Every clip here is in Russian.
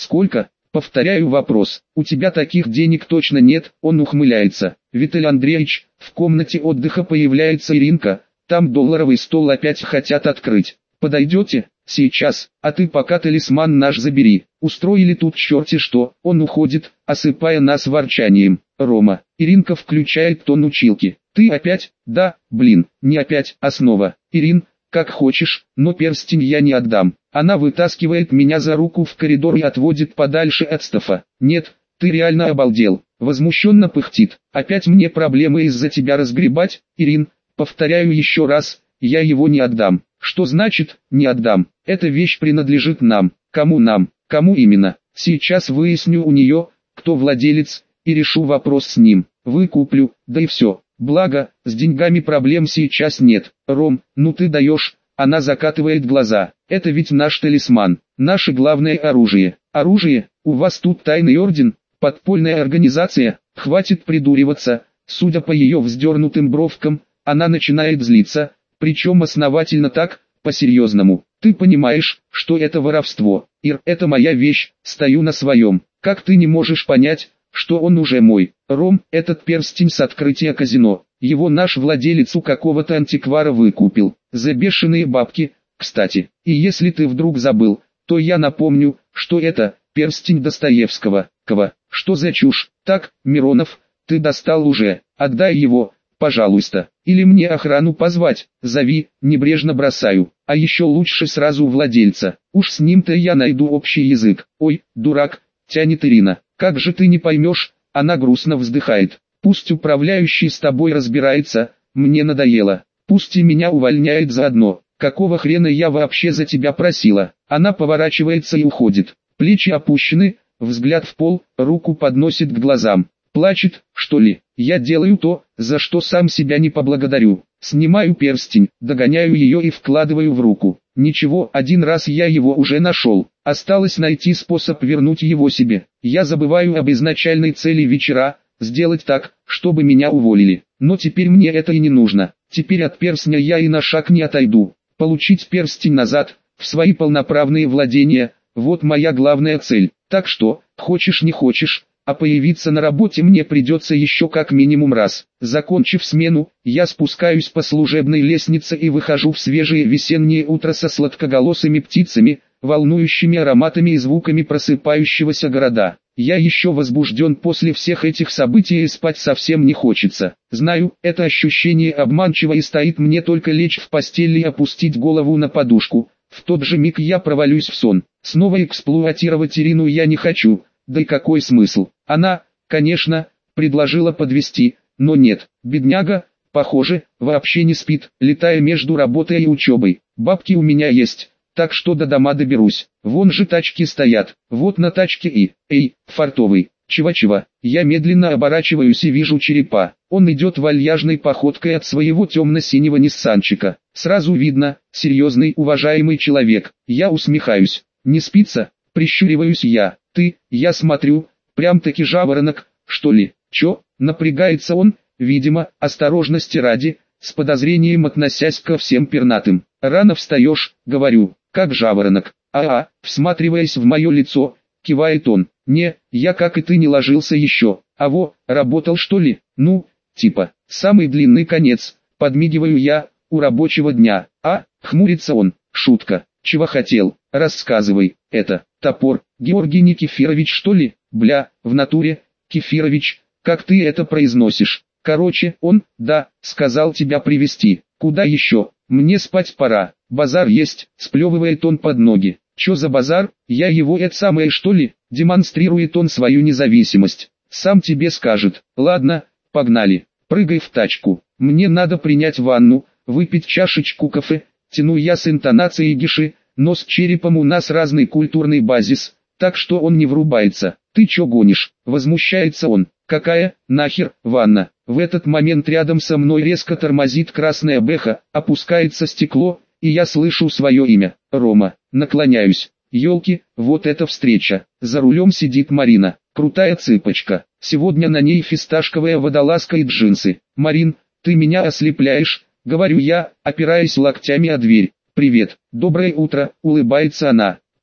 Сколько? Повторяю вопрос. У тебя таких денег точно нет? Он ухмыляется. Виталий Андреевич, в комнате отдыха появляется Иринка. Там долларовый стол опять хотят открыть. Подойдете? Сейчас. А ты пока талисман наш забери. Устроили тут черти что. Он уходит, осыпая нас ворчанием. Рома. Иринка включает тон училки. Ты опять? Да, блин, не опять, а снова. Ирин, как хочешь, но перстень я не отдам. Она вытаскивает меня за руку в коридор и отводит подальше от Стафа. Нет, ты реально обалдел. Возмущенно пыхтит. Опять мне проблемы из-за тебя разгребать? Ирин, повторяю еще раз, я его не отдам. Что значит, не отдам? Эта вещь принадлежит нам. Кому нам? Кому именно? Сейчас выясню у нее, кто владелец, и решу вопрос с ним. Выкуплю, да и все. Благо, с деньгами проблем сейчас нет. Ром, ну ты даешь. Она закатывает глаза. Это ведь наш талисман, наше главное оружие. Оружие? У вас тут тайный орден? Подпольная организация? Хватит придуриваться. Судя по ее вздернутым бровкам, она начинает злиться, причем основательно так, по-серьезному. Ты понимаешь, что это воровство. Ир, это моя вещь, стою на своем. Как ты не можешь понять, что он уже мой? Ром, этот перстень с открытия казино. Его наш владелец у какого-то антиквара выкупил. За бешеные бабки, кстати. И если ты вдруг забыл, то я напомню, что это перстень Достоевского. Что за чушь? Так, Миронов, ты достал уже. Отдай его, пожалуйста. Или мне охрану позвать? Зови, небрежно бросаю. А еще лучше сразу владельца. Уж с ним-то я найду общий язык. Ой, дурак, тянет Ирина. Как же ты не поймешь? Она грустно вздыхает. Пусть управляющий с тобой разбирается, мне надоело. Пусть и меня увольняет заодно. Какого хрена я вообще за тебя просила? Она поворачивается и уходит. Плечи опущены, взгляд в пол, руку подносит к глазам. Плачет, что ли? Я делаю то, за что сам себя не поблагодарю. Снимаю перстень, догоняю ее и вкладываю в руку. Ничего, один раз я его уже нашел. Осталось найти способ вернуть его себе. Я забываю об изначальной цели вечера, сделать так, чтобы меня уволили. Но теперь мне это и не нужно. Теперь от перстня я и на шаг не отойду. Получить перстень назад, в свои полноправные владения, вот моя главная цель. Так что, хочешь не хочешь, а появиться на работе мне придется еще как минимум раз. Закончив смену, я спускаюсь по служебной лестнице и выхожу в свежее весеннее утро со сладкоголосыми птицами, волнующими ароматами и звуками просыпающегося города. Я еще возбужден после всех этих событий и спать совсем не хочется. Знаю, это ощущение обманчиво и стоит мне только лечь в постель и опустить голову на подушку. В тот же миг я провалюсь в сон. Снова эксплуатировать Ирину я не хочу. Да и какой смысл? Она, конечно, предложила подвезти, но нет, бедняга, похоже, вообще не спит, летая между работой и учебой. Бабки у меня есть, так что до дома доберусь. Вон же тачки стоят, вот на тачке и... Эй, фартовый, чего-чего? Я медленно оборачиваюсь и вижу черепа. Он идет вальяжной походкой от своего темно-синего ниссанчика. Сразу видно, серьезный, уважаемый человек. Я усмехаюсь. Не спится? Прищуриваюсь я. Я смотрю, прям-таки жаворонок, что ли? Чё? Напрягается он, видимо, осторожности ради, с подозрением относясь ко всем пернатым. Рано встаешь, говорю, как жаворонок. Всматриваясь в мое лицо, кивает он. Не, я как и ты не ложился еще. А во, работал что ли? Ну, типа, самый длинный конец, подмигиваю я, у рабочего дня. Хмурится он, шутка. Чего хотел? Рассказывай. Это, топор, Георгий Никифорович что ли? Бля, в натуре, Кефирович, как ты это произносишь? Короче, он, да, сказал тебя привезти. Куда еще? Мне спать пора. Базар есть, сплевывает он под ноги. Чё за базар? Я его это самое что ли? Демонстрирует он свою независимость. Сам тебе скажет. Ладно, погнали. Прыгай в тачку. Мне надо принять ванну, выпить чашечку кофе. Тяну я с интонацией гиши, но с черепом у нас разный культурный базис, так что он не врубается. Ты чё гонишь? Возмущается он. Какая, нахер, ванна? В этот момент рядом со мной резко тормозит красная бэха, опускается стекло, и я слышу свое имя. Рома. Наклоняюсь. Ёлки, вот эта встреча. За рулем сидит Марина. Крутая цыпочка. Сегодня на ней фисташковая водолазка и джинсы. Марин, ты меня ослепляешь. Говорю я, опираясь локтями о дверь. «Привет, доброе утро», улыбается она.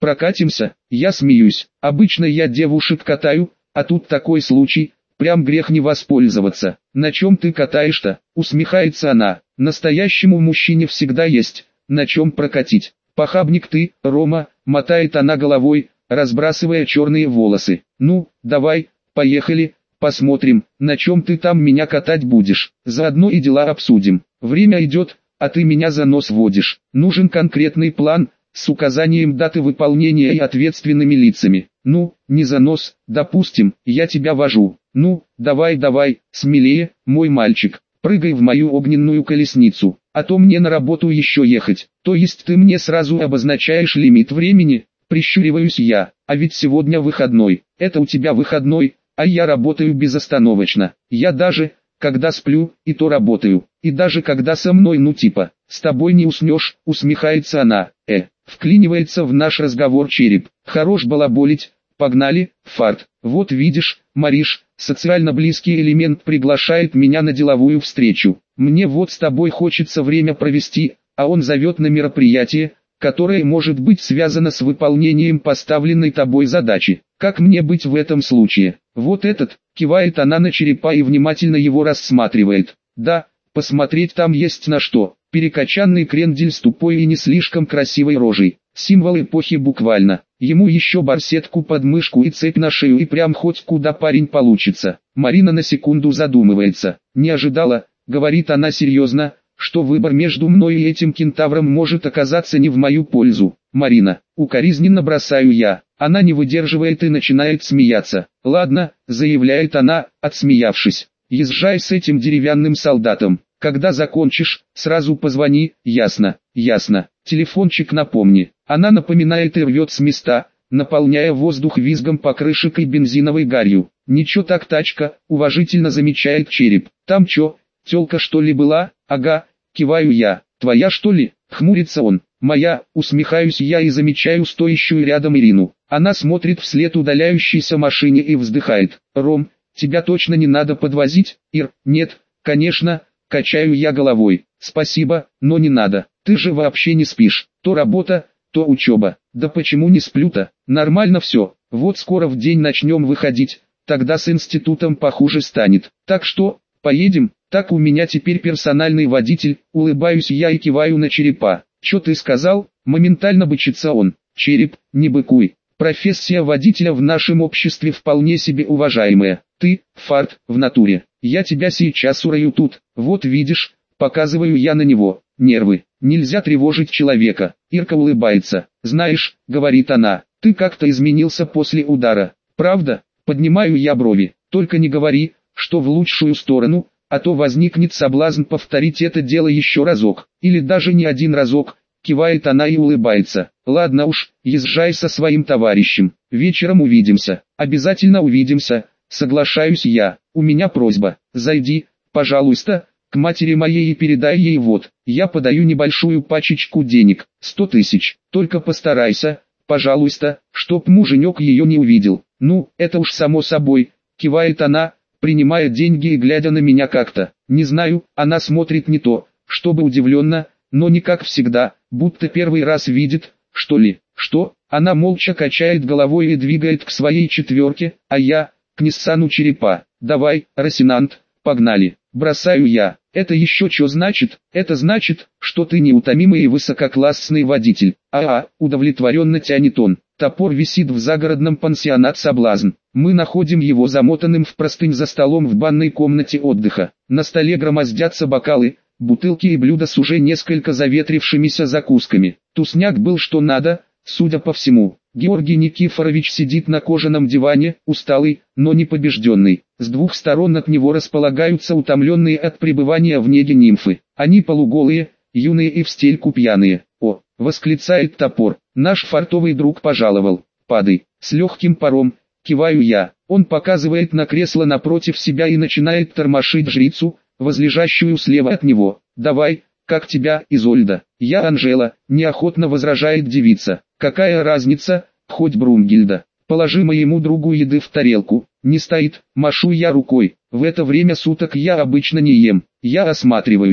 Прокатимся? Я смеюсь. Обычно я девушек катаю, а тут такой случай, прям грех не воспользоваться. На чем ты катаешь-то? Усмехается она. Настоящему мужчине всегда есть на чем прокатить. Похабник ты, Рома, мотает она головой, разбрасывая черные волосы. Ну, давай, поехали, посмотрим, на чем ты там меня катать будешь. Заодно и дела обсудим. Время идет, а ты меня за нос водишь. Нужен конкретный план, с указанием даты выполнения и ответственными лицами. Ну, не за нос, допустим, я тебя вожу. Ну, давай, смелее, мой мальчик, прыгай в мою огненную колесницу, а то мне на работу еще ехать. То есть ты мне сразу обозначаешь лимит времени? Прищуриваюсь я, а ведь сегодня выходной. Это у тебя выходной, а я работаю безостановочно. Я даже, когда сплю, и то работаю. И даже когда со мной, ну типа, с тобой не уснешь, усмехается она. Вклинивается в наш разговор Череп. Хорош балаболить, погнали, фарт. Вот видишь, Мариш, социально близкий элемент приглашает меня на деловую встречу. Мне вот с тобой хочется время провести, а он зовет на мероприятие, которое может быть связано с выполнением поставленной тобой задачи. Как мне быть в этом случае? Вот этот, кивает она на Черепа и внимательно его рассматривает. Да, посмотреть там есть на что. Перекачанный крендель с тупой и не слишком красивой рожей. Символ эпохи буквально. Ему еще барсетку под мышку и цепь на шею, и прям хоть куда парень получится. Марина на секунду задумывается. Не ожидала, говорит она серьезно, что выбор между мной и этим кентавром может оказаться не в мою пользу. Марина, укоризненно бросаю я. Она не выдерживает и начинает смеяться. Ладно, заявляет она, отсмеявшись. Езжай с этим деревянным солдатом. Когда закончишь, сразу позвони, ясно, телефончик напомни. Она напоминает и рвет с места, наполняя воздух визгом покрышек и бензиновой гарью. Ничего так тачка, уважительно замечает Череп. Там чё, тёлка что ли была? Ага, киваю я. Твоя что ли? Хмурится он. Моя, усмехаюсь я и замечаю стоящую рядом Ирину. Она смотрит вслед удаляющейся машине и вздыхает. Ром, тебя точно не надо подвозить? Ир, нет, конечно. Качаю я головой. Спасибо, но не надо. Ты же вообще не спишь. То работа, то учеба. Да почему не сплю-то? Нормально все. Вот скоро в день начнем выходить. Тогда с институтом похуже станет. Так что, поедем? Так у меня теперь персональный водитель. Улыбаюсь я и киваю на Черепа. Че ты сказал? Моментально бычится он. Череп, не быкуй. Профессия водителя в нашем обществе вполне себе уважаемая. Ты, фарт, в натуре. Я тебя сейчас урою тут. Вот видишь, показываю я на него. Нервы. Нельзя тревожить человека. Ирка улыбается. Знаешь, говорит она, ты как-то изменился после удара. Правда? Поднимаю я брови. Только не говори, что в лучшую сторону, а то возникнет соблазн повторить это дело еще разок. Или даже не один разок. Кивает она и улыбается. Ладно уж, езжай со своим товарищем. Вечером увидимся. Обязательно увидимся. Соглашаюсь я. У меня просьба. Зайди, пожалуйста, к матери моей и передай ей вот. Я подаю небольшую пачечку денег. 100 тысяч. Только постарайся, пожалуйста, чтоб муженек ее не увидел. Ну, это уж само собой. Кивает она, принимая деньги и глядя на меня как-то. Не знаю, она смотрит не то, чтобы удивленно, но не как всегда, будто первый раз видит, что ли. Что? Она молча качает головой и двигает к своей четверке, а я, к Ниссану Черепа. Давай, Росинант, погнали. Бросаю я. Это еще что значит? Это значит, что ты неутомимый и высококлассный водитель. Удовлетворенно тянет он. Топор висит в загородном пансионат «Соблазн». Мы находим его замотанным в простынь за столом в банной комнате отдыха. На столе громоздятся бокалы, бутылки и блюда с уже несколько заветрившимися закусками. Тусняк был что надо, судя по всему. Георгий Никифорович сидит на кожаном диване, усталый, но не побежденный. С двух сторон от него располагаются утомленные от пребывания в неге нимфы. Они полуголые, юные и в стельку пьяные. О, восклицает Топор, наш фартовый друг пожаловал. Падай, с легким паром, киваю я. Он показывает на кресло напротив себя и начинает тормошить жрицу, возлежащую слева от него. Давай, как тебя, Изольда? Я Анжела, неохотно возражает девица. Какая разница, хоть Брунгильда. Положи моему другу еды в тарелку. Не стоит, машу я рукой. В это время суток я обычно не ем. Я осматриваюсь.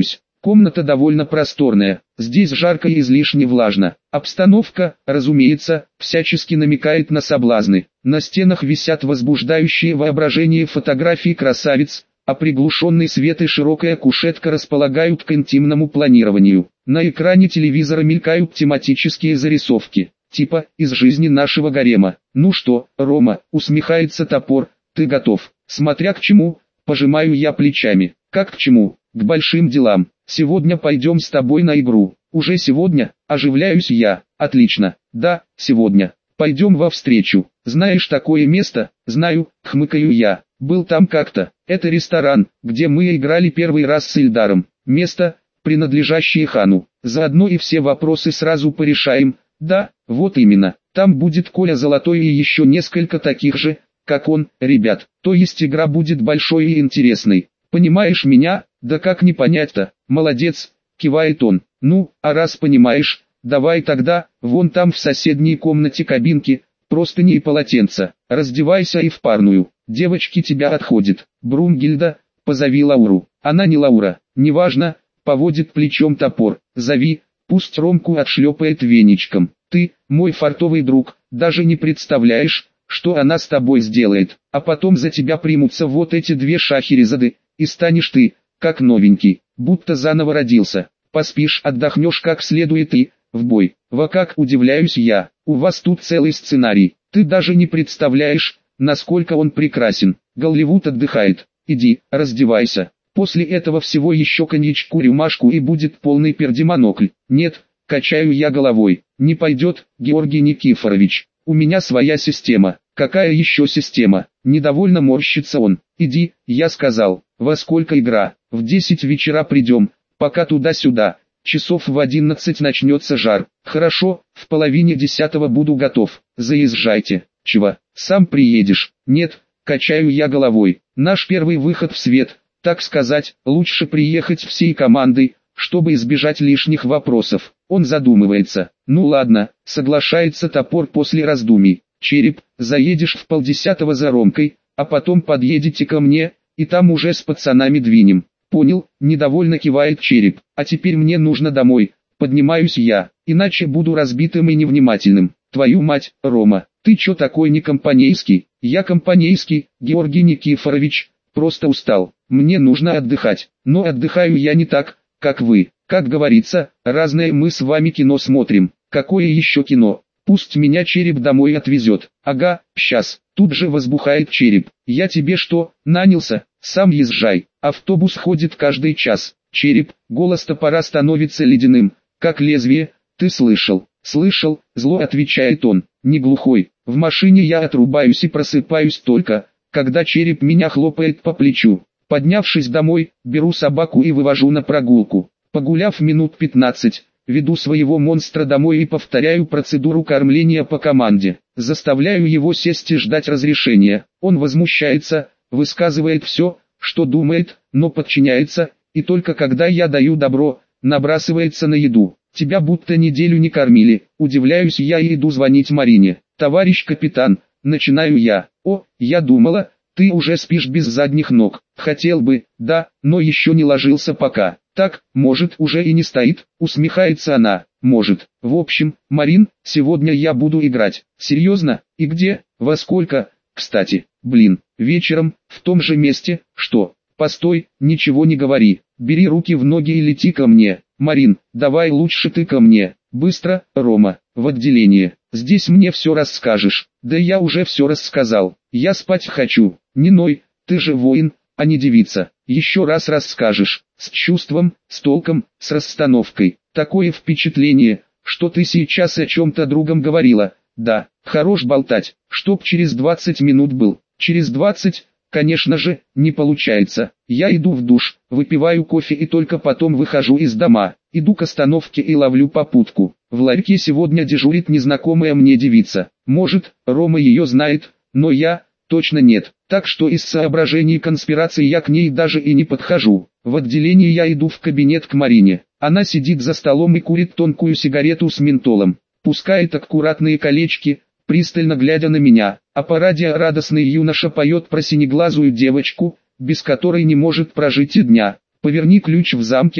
Комната довольно просторная, здесь жарко и излишне влажно. Обстановка, разумеется, всячески намекает на соблазны. На стенах висят возбуждающие воображение фотографии красавиц, а приглушенный свет и широкая кушетка располагают к интимному планированию. На экране телевизора мелькают тематические зарисовки, типа «Из жизни нашего гарема». «Ну что, Рома», усмехается топор, «ты готов?» «Смотря к чему», пожимаю я плечами. «Как к чему?» «К большим делам. Сегодня пойдем с тобой на игру». «Уже сегодня?» Оживляюсь я. «Отлично. Да, сегодня. Пойдем во встречу. Знаешь такое место?» «Знаю», хмыкаю я. «Был там как-то. Это ресторан, где мы играли первый раз с Ильдаром. Место, принадлежащее хану. Заодно и все вопросы сразу порешаем». «Да, вот именно. Там будет Коля Золотой и еще несколько таких же, как он, ребят. То есть игра будет большой и интересной. Понимаешь меня?» «Да как не понять-то? Молодец», кивает он. «Ну, а раз понимаешь, давай тогда, вон там в соседней комнате кабинки, простыни и полотенца. Раздевайся и в парную. Девочки тебя отходит. Брунгильда, позови Лауру». «Она не Лаура». «Неважно», поводит плечом топор. «Зови, пусть Ромку отшлепает веничком. Ты, мой фартовый друг, даже не представляешь, что она с тобой сделает. А потом за тебя примутся вот эти две шахерезады, и станешь ты, как новенький, будто заново родился. Поспишь, отдохнешь как следует и, в бой». «Во как, удивляюсь я, у вас тут целый сценарий. Ты даже не представляешь, насколько он прекрасен. Голливуд отдыхает. Иди, раздевайся. После этого всего еще коньячку-рюмашку и будет полный пердемонокль». «Нет», качаю я головой, «не пойдет, Георгий Никифорович. У меня своя система». «Какая еще система?» Недовольно морщится он. «Иди», я сказал. «Во сколько игра?» «В 10 вечера придем, пока туда-сюда. Часов в 11 начнется жар». «Хорошо, в половине 10 буду готов. Заезжайте». «Чего, сам приедешь?» «Нет», качаю я головой. «Наш первый выход в свет, так сказать, лучше приехать всей командой, чтобы избежать лишних вопросов». Он задумывается. «Ну ладно», соглашается топор после раздумий. «Череп, заедешь в 9:30 за Ромкой, а потом подъедете ко мне, и там уже с пацанами двинем». «Понял», недовольно кивает Череп. «А теперь мне нужно домой». Поднимаюсь я, иначе буду разбитым и невнимательным. «Твою мать, Рома, ты чё такой не компанейский?» «Я компанейский, Георгий Никифорович, просто устал. Мне нужно отдыхать, но отдыхаю я не так, как вы. Как говорится, разное мы с вами кино смотрим». «Какое еще кино?» «Пусть меня Череп домой отвезет». «Ага, сейчас». Тут же возбухает Череп. «Я тебе что, нанялся? Сам езжай. Автобус ходит каждый час». «Череп», голос топора становится ледяным, как лезвие. «Ты слышал?» «Слышал», зло отвечает он. «Не глухой. В машине я отрубаюсь и просыпаюсь только, когда Череп меня хлопает по плечу». Поднявшись домой, беру собаку и вывожу на прогулку. Погуляв минут 15, веду своего монстра домой и повторяю процедуру кормления по команде. Заставляю его сесть и ждать разрешения. Он возмущается, высказывает все, что думает, но подчиняется, и только когда я даю добро, набрасывается на еду. «Тебя будто неделю не кормили», удивляюсь я и иду звонить Марине. «Товарищ капитан», начинаю я. «О, я думала, ты уже спишь без задних ног». «Хотел бы, да, но еще не ложился пока». «Так, может, уже и не стоит», усмехается она. «Может. В общем, Марин, сегодня я буду играть». «Серьезно? И где? Во сколько? Кстати, блин, вечером, в том же месте». «Что? Постой, ничего не говори. Бери руки в ноги и лети ко мне». «Марин, давай лучше ты ко мне. Быстро, Рома, в отделение. Здесь мне все расскажешь». «Да я уже все рассказал. Я спать хочу». «Не ной, ты же воин, а не девица. Еще раз расскажешь, с чувством, с толком, с расстановкой. Такое впечатление, что ты сейчас о чем-то другом говорила». «Да, хорош болтать, чтоб через 20 минут был». «Через 20, конечно же, не получается. Я иду в душ, выпиваю кофе и только потом выхожу из дома. Иду к остановке и ловлю попутку. В ларьке сегодня дежурит незнакомая мне девица. Может, Рома ее знает, но я точно нет. Так что из соображений конспирации я к ней даже и не подхожу. В отделении я иду в кабинет к Марине. Она сидит за столом и курит тонкую сигарету с ментолом. Пускает аккуратные колечки, пристально глядя на меня. А по радио радостный юноша поет про синеглазую девочку, без которой не может прожить и дня. «Поверни ключ в замке»,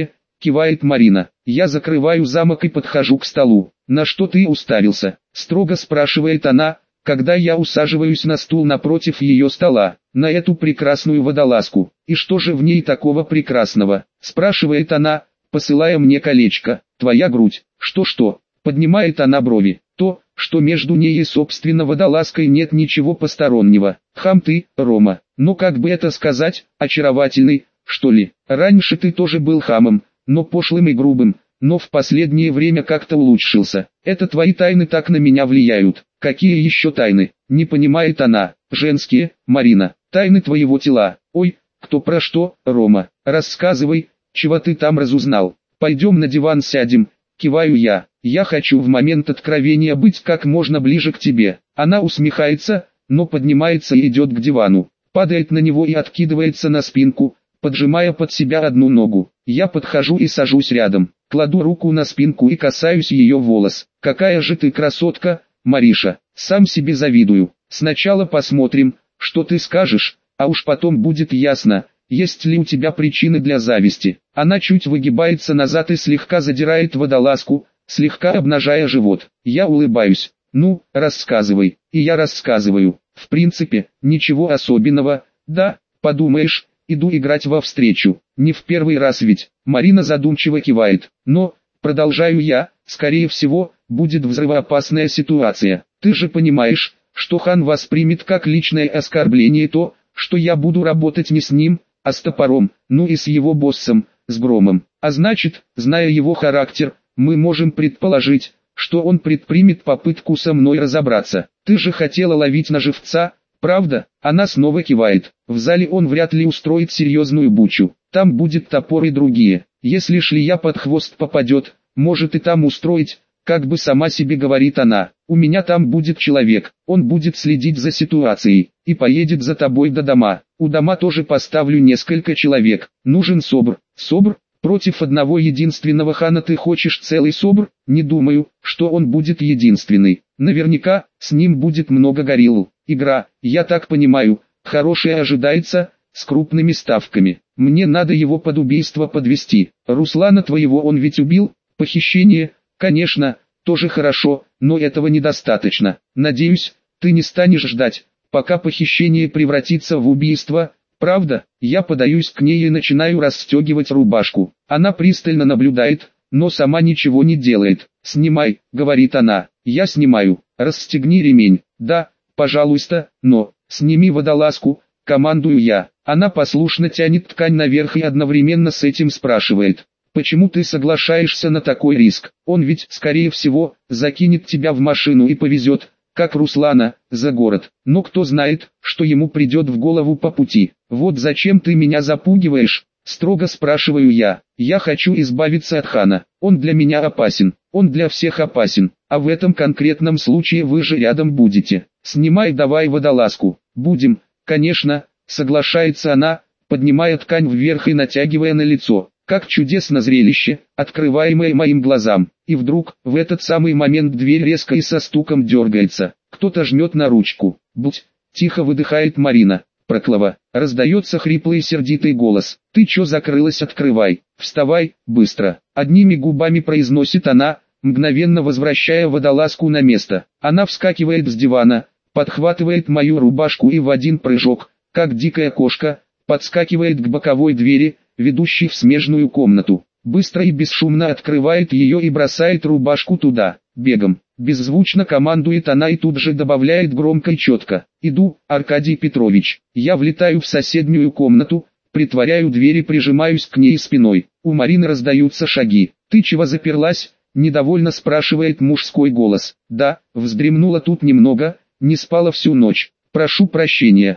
кивает Марина. Я закрываю замок и подхожу к столу. На что ты уставился? Строго спрашивает она, когда я усаживаюсь на стул напротив ее стола. На эту прекрасную водолазку. И что же в ней такого прекрасного? Спрашивает она, посылая мне колечко. Твоя грудь. Что-что? Поднимает она брови. То, что между ней и собственно водолазкой нет ничего постороннего. Хам ты, Рома. Ну как бы это сказать, очаровательный, что ли? Раньше ты тоже был хамом, но пошлым и грубым, но в последнее время как-то улучшился. Это твои тайны так на меня влияют. Какие еще тайны? Не понимает она. Женские, Марина. Тайны твоего тела. Ой, кто про что, Рома? Рассказывай, чего ты там разузнал. Пойдем на диван сядем. Киваю я. Я хочу в момент откровения быть как можно ближе к тебе. Она усмехается, но поднимается и идет к дивану. Падает на него и откидывается на спинку, поджимая под себя одну ногу. Я подхожу и сажусь рядом. Кладу руку на спинку и касаюсь ее волос. Какая же ты красотка, Мариша. Сам себе завидую. Сначала посмотрим, что ты скажешь, а уж потом будет ясно, есть ли у тебя причины для зависти. Она чуть выгибается назад и слегка задирает водолазку, слегка обнажая живот. Я улыбаюсь. Ну, рассказывай. И я рассказываю. В принципе, ничего особенного. Да, подумаешь, иду играть во встречу. Не в первый раз ведь. Марина задумчиво кивает. Но, продолжаю я, скорее всего, будет взрывоопасная ситуация. Ты же понимаешь, что хан воспримет как личное оскорбление то, что я буду работать не с ним, а с топором, ну и с его боссом, с Громом. А значит, зная его характер, мы можем предположить, что он предпримет попытку со мной разобраться. Ты же хотела ловить на живца, правда? Она снова кивает. В зале он вряд ли устроит серьезную бучу. Там будет топор и другие. Если шлея под хвост попадет, может и там устроить, как бы сама себе говорит она. У меня там будет человек, он будет следить за ситуацией, и поедет за тобой до дома. У дома тоже поставлю несколько человек. Нужен собр. Собр? Против одного единственного хана ты хочешь целый собр? Не думаю, что он будет единственный. Наверняка, с ним будет много горилл. Игра, я так понимаю, хорошая ожидается, с крупными ставками. Мне надо его под убийство подвести. Руслана твоего он ведь убил? Похищение, конечно, тоже хорошо, но этого недостаточно. Надеюсь, ты не станешь ждать, пока похищение превратится в убийство. Правда? Я подаюсь к ней и начинаю расстегивать рубашку. Она пристально наблюдает, но сама ничего не делает. «Снимай», — говорит она. Я снимаю. «Расстегни ремень». «Да, пожалуйста, но, сними водолазку», — командую я. Она послушно тянет ткань наверх и одновременно с этим спрашивает. «Почему ты соглашаешься на такой риск? Он ведь, скорее всего, закинет тебя в машину и повезет, как Руслана, за город. Но кто знает, что ему придет в голову по пути. Вот зачем ты меня запугиваешь?» Строго спрашиваю я. Я хочу избавиться от хана. Он для меня опасен. Он для всех опасен. А в этом конкретном случае вы же рядом будете. Снимай давай водолазку. Будем, конечно, соглашается она, поднимая ткань вверх и натягивая на лицо. Как чудесно зрелище, открываемое моим глазам. И вдруг, в этот самый момент дверь резко и со стуком дергается. Кто-то жмет на ручку. «Будь!» — тихо выдыхает Марина. «Проклава!» — раздается хриплый и сердитый голос. «Ты чё закрылась, открывай! Вставай, быстро!» Одними губами произносит она, мгновенно возвращая водолазку на место. Она вскакивает с дивана, подхватывает мою рубашку и в один прыжок, как дикая кошка, подскакивает к боковой двери, ведущей в смежную комнату. Быстро и бесшумно открывает ее и бросает рубашку туда, бегом. Беззвучно командует она и тут же добавляет громко и четко. «Иду, Аркадий Петрович». Я влетаю в соседнюю комнату, притворяю дверь и прижимаюсь к ней спиной. У Марины раздаются шаги. «Ты чего заперлась?» — недовольно спрашивает мужской голос. «Да, вздремнула тут немного, не спала всю ночь. Прошу прощения».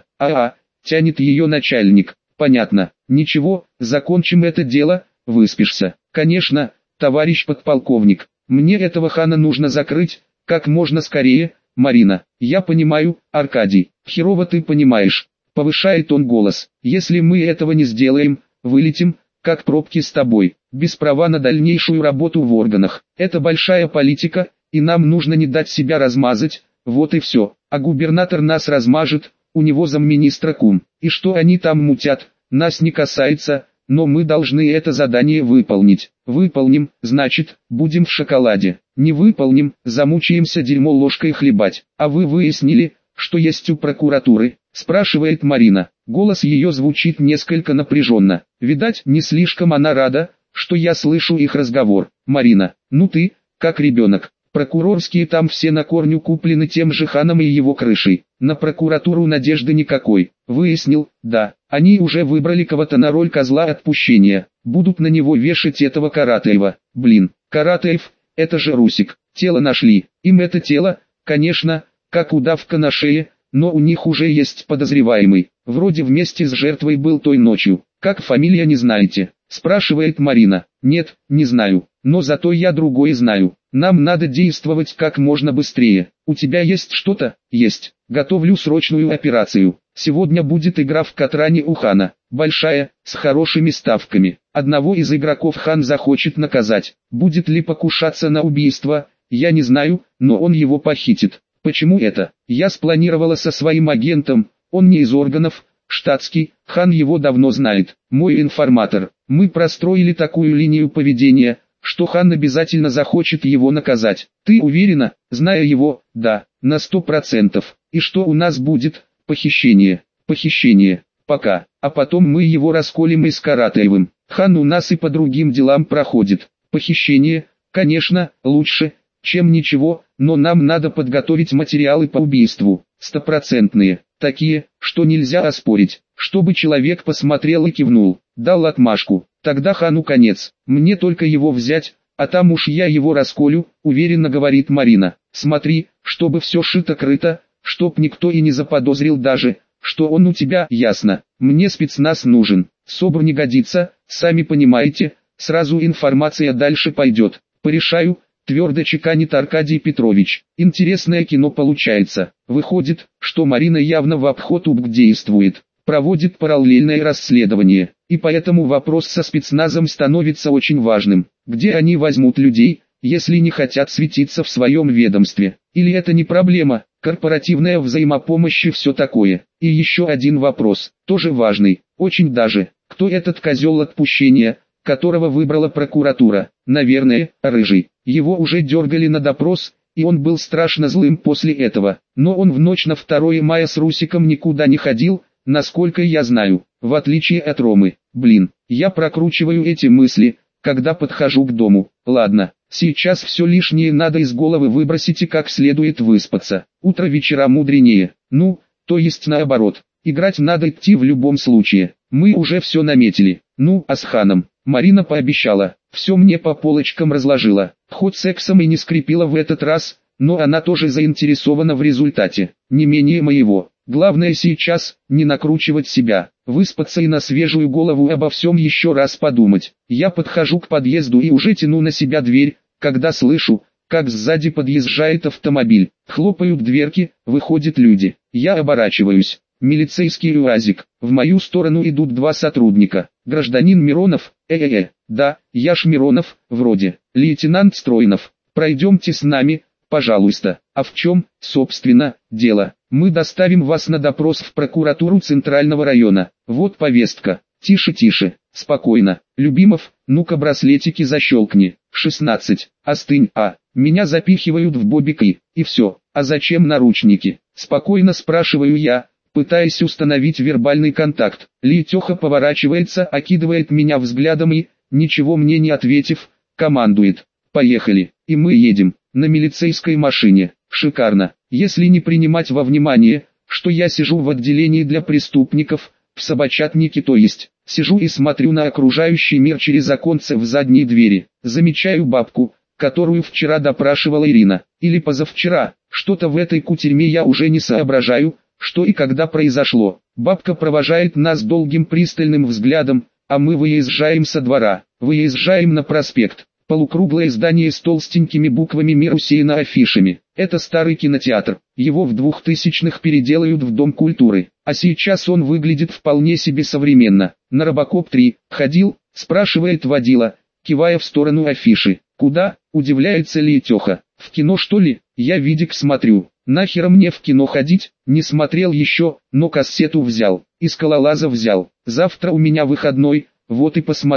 Тянет ее начальник. «Понятно. Ничего, закончим это дело, выспишься». «Конечно, товарищ подполковник. Мне этого хана нужно закрыть, как можно скорее, Марина». «Я понимаю, Аркадий». «Херово ты понимаешь», — повышает он голос. «Если мы этого не сделаем, вылетим, как пробки с тобой, без права на дальнейшую работу в органах. Это большая политика, и нам нужно не дать себя размазать, вот и все. А губернатор нас размажет, у него замминистра кум. И что они там мутят, нас не касается, но мы должны это задание выполнить. Выполним, значит, будем в шоколаде. Не выполним, замучаемся дерьмо ложкой хлебать. А вы выяснили, что есть у прокуратуры? Спрашивает Марина. Голос ее звучит несколько напряженно. Видать, не слишком она рада, что я слышу их разговор. Марина, ну ты, как ребенок. Прокурорские там все на корню куплены тем же ханом и его крышей. На прокуратуру надежды никакой. Выяснил, да, они уже выбрали кого-то на роль козла отпущения. Будут на него вешать этого Каратаева. Блин, Каратаев, это же Русик. Тело нашли. Им это тело, конечно, как удавка на шее, но у них уже есть подозреваемый. Вроде вместе с жертвой был той ночью. Как фамилия не знаете? Спрашивает Марина. Нет, не знаю, но зато я другое знаю. Нам надо действовать как можно быстрее. У тебя есть что-то? Есть. Готовлю срочную операцию. Сегодня будет игра в Катране у Хана. Большая, с хорошими ставками. Одного из игроков Хан захочет наказать. Будет ли покушаться на убийство, я не знаю, но он его похитит. Почему это? Я спланировала со своим агентом, он не из органов, штатский, Хан его давно знает. Мой информатор. Мы простроили такую линию поведения, что Хан обязательно захочет его наказать. Ты уверена, зная его? Да, на 100%. И что у нас будет? Похищение. Похищение. Пока. А потом мы его расколем и с Каратаевым. Хан у нас и по другим делам проходит. Похищение, конечно, лучше, чем ничего, но нам надо подготовить материалы по убийству. Стопроцентные. Такие, что нельзя оспорить. Чтобы человек посмотрел и кивнул. Дал отмашку. Тогда Хану конец. Мне только его взять, а там уж я его расколю, уверенно говорит Марина. Смотри, чтобы все шито-крыто, чтоб никто и не заподозрил даже, что он у тебя. Ясно. Мне спецназ нужен. СОБР не годится, сами понимаете, сразу информация дальше пойдет. Порешаю, твердо чеканит Аркадий Петрович. Интересное кино получается. Выходит, что Марина явно в обход УБК действует. Проводит параллельное расследование. И поэтому вопрос со спецназом становится очень важным. Где они возьмут людей, если не хотят светиться в своем ведомстве? Или это не проблема, корпоративная взаимопомощь и все такое? И еще один вопрос, тоже важный, очень даже. Кто этот козел отпущения, которого выбрала прокуратура? Наверное, Рыжий. Его уже дергали на допрос, и он был страшно злым после этого. Но он в ночь на 2 мая с Русиком никуда не ходил, насколько я знаю, в отличие от Ромы. Блин, я прокручиваю эти мысли, когда подхожу к дому. Ладно, сейчас все лишнее надо из головы выбросить и как следует выспаться. Утро вечера мудренее. Ну, то есть наоборот. Играть надо идти в любом случае. Мы уже все наметили. Ну, а с Ханом? Марина пообещала. Все мне по полочкам разложила. Хоть сексом и не скрепила в этот раз, но она тоже заинтересована в результате. Не менее моего. Главное сейчас, не накручивать себя, выспаться и на свежую голову обо всем еще раз подумать. Я подхожу к подъезду и уже тяну на себя дверь, когда слышу, как сзади подъезжает автомобиль. Хлопают дверки, выходят люди. Я оборачиваюсь. Милицейский УАЗик. В мою сторону идут 2 сотрудника. Гражданин Миронов, да, я ж Миронов, вроде. Лейтенант Стройнов. Пройдемте с нами, пожалуйста. А в чем, собственно, дело? Мы доставим вас на допрос в прокуратуру Центрального района. Вот повестка. Тише, тише, спокойно. Любимов, ну-ка браслетики защелкни. 16. Остынь, меня запихивают в бобик и все. А зачем наручники? Спокойно спрашиваю я, пытаясь установить вербальный контакт. Летеха поворачивается, окидывает меня взглядом и, ничего мне не ответив, командует. Поехали. И мы едем, на милицейской машине. Шикарно. Если не принимать во внимание, что я сижу в отделении для преступников, в собачатнике, то есть, сижу и смотрю на окружающий мир через оконце в задней двери. Замечаю бабку, которую вчера допрашивала Ирина, или позавчера. Что-то в этой кутерьме я уже не соображаю, что и когда произошло. Бабка провожает нас долгим пристальным взглядом, а мы выезжаем со двора, выезжаем на проспект. Полукруглое здание с толстенькими буквами «Мир» усеяно афишами. Это старый кинотеатр, его в 2000-х переделают в Дом культуры, а сейчас он выглядит вполне себе современно. На Робокоп 3 ходил, спрашивает водила, кивая в сторону афиши. Куда, удивляется Летеха, в кино что ли? Я видик смотрю. Нахера мне в кино ходить? Не смотрел еще, но кассету взял, и Скалолаза взял. Завтра у меня выходной, вот и посмотрю.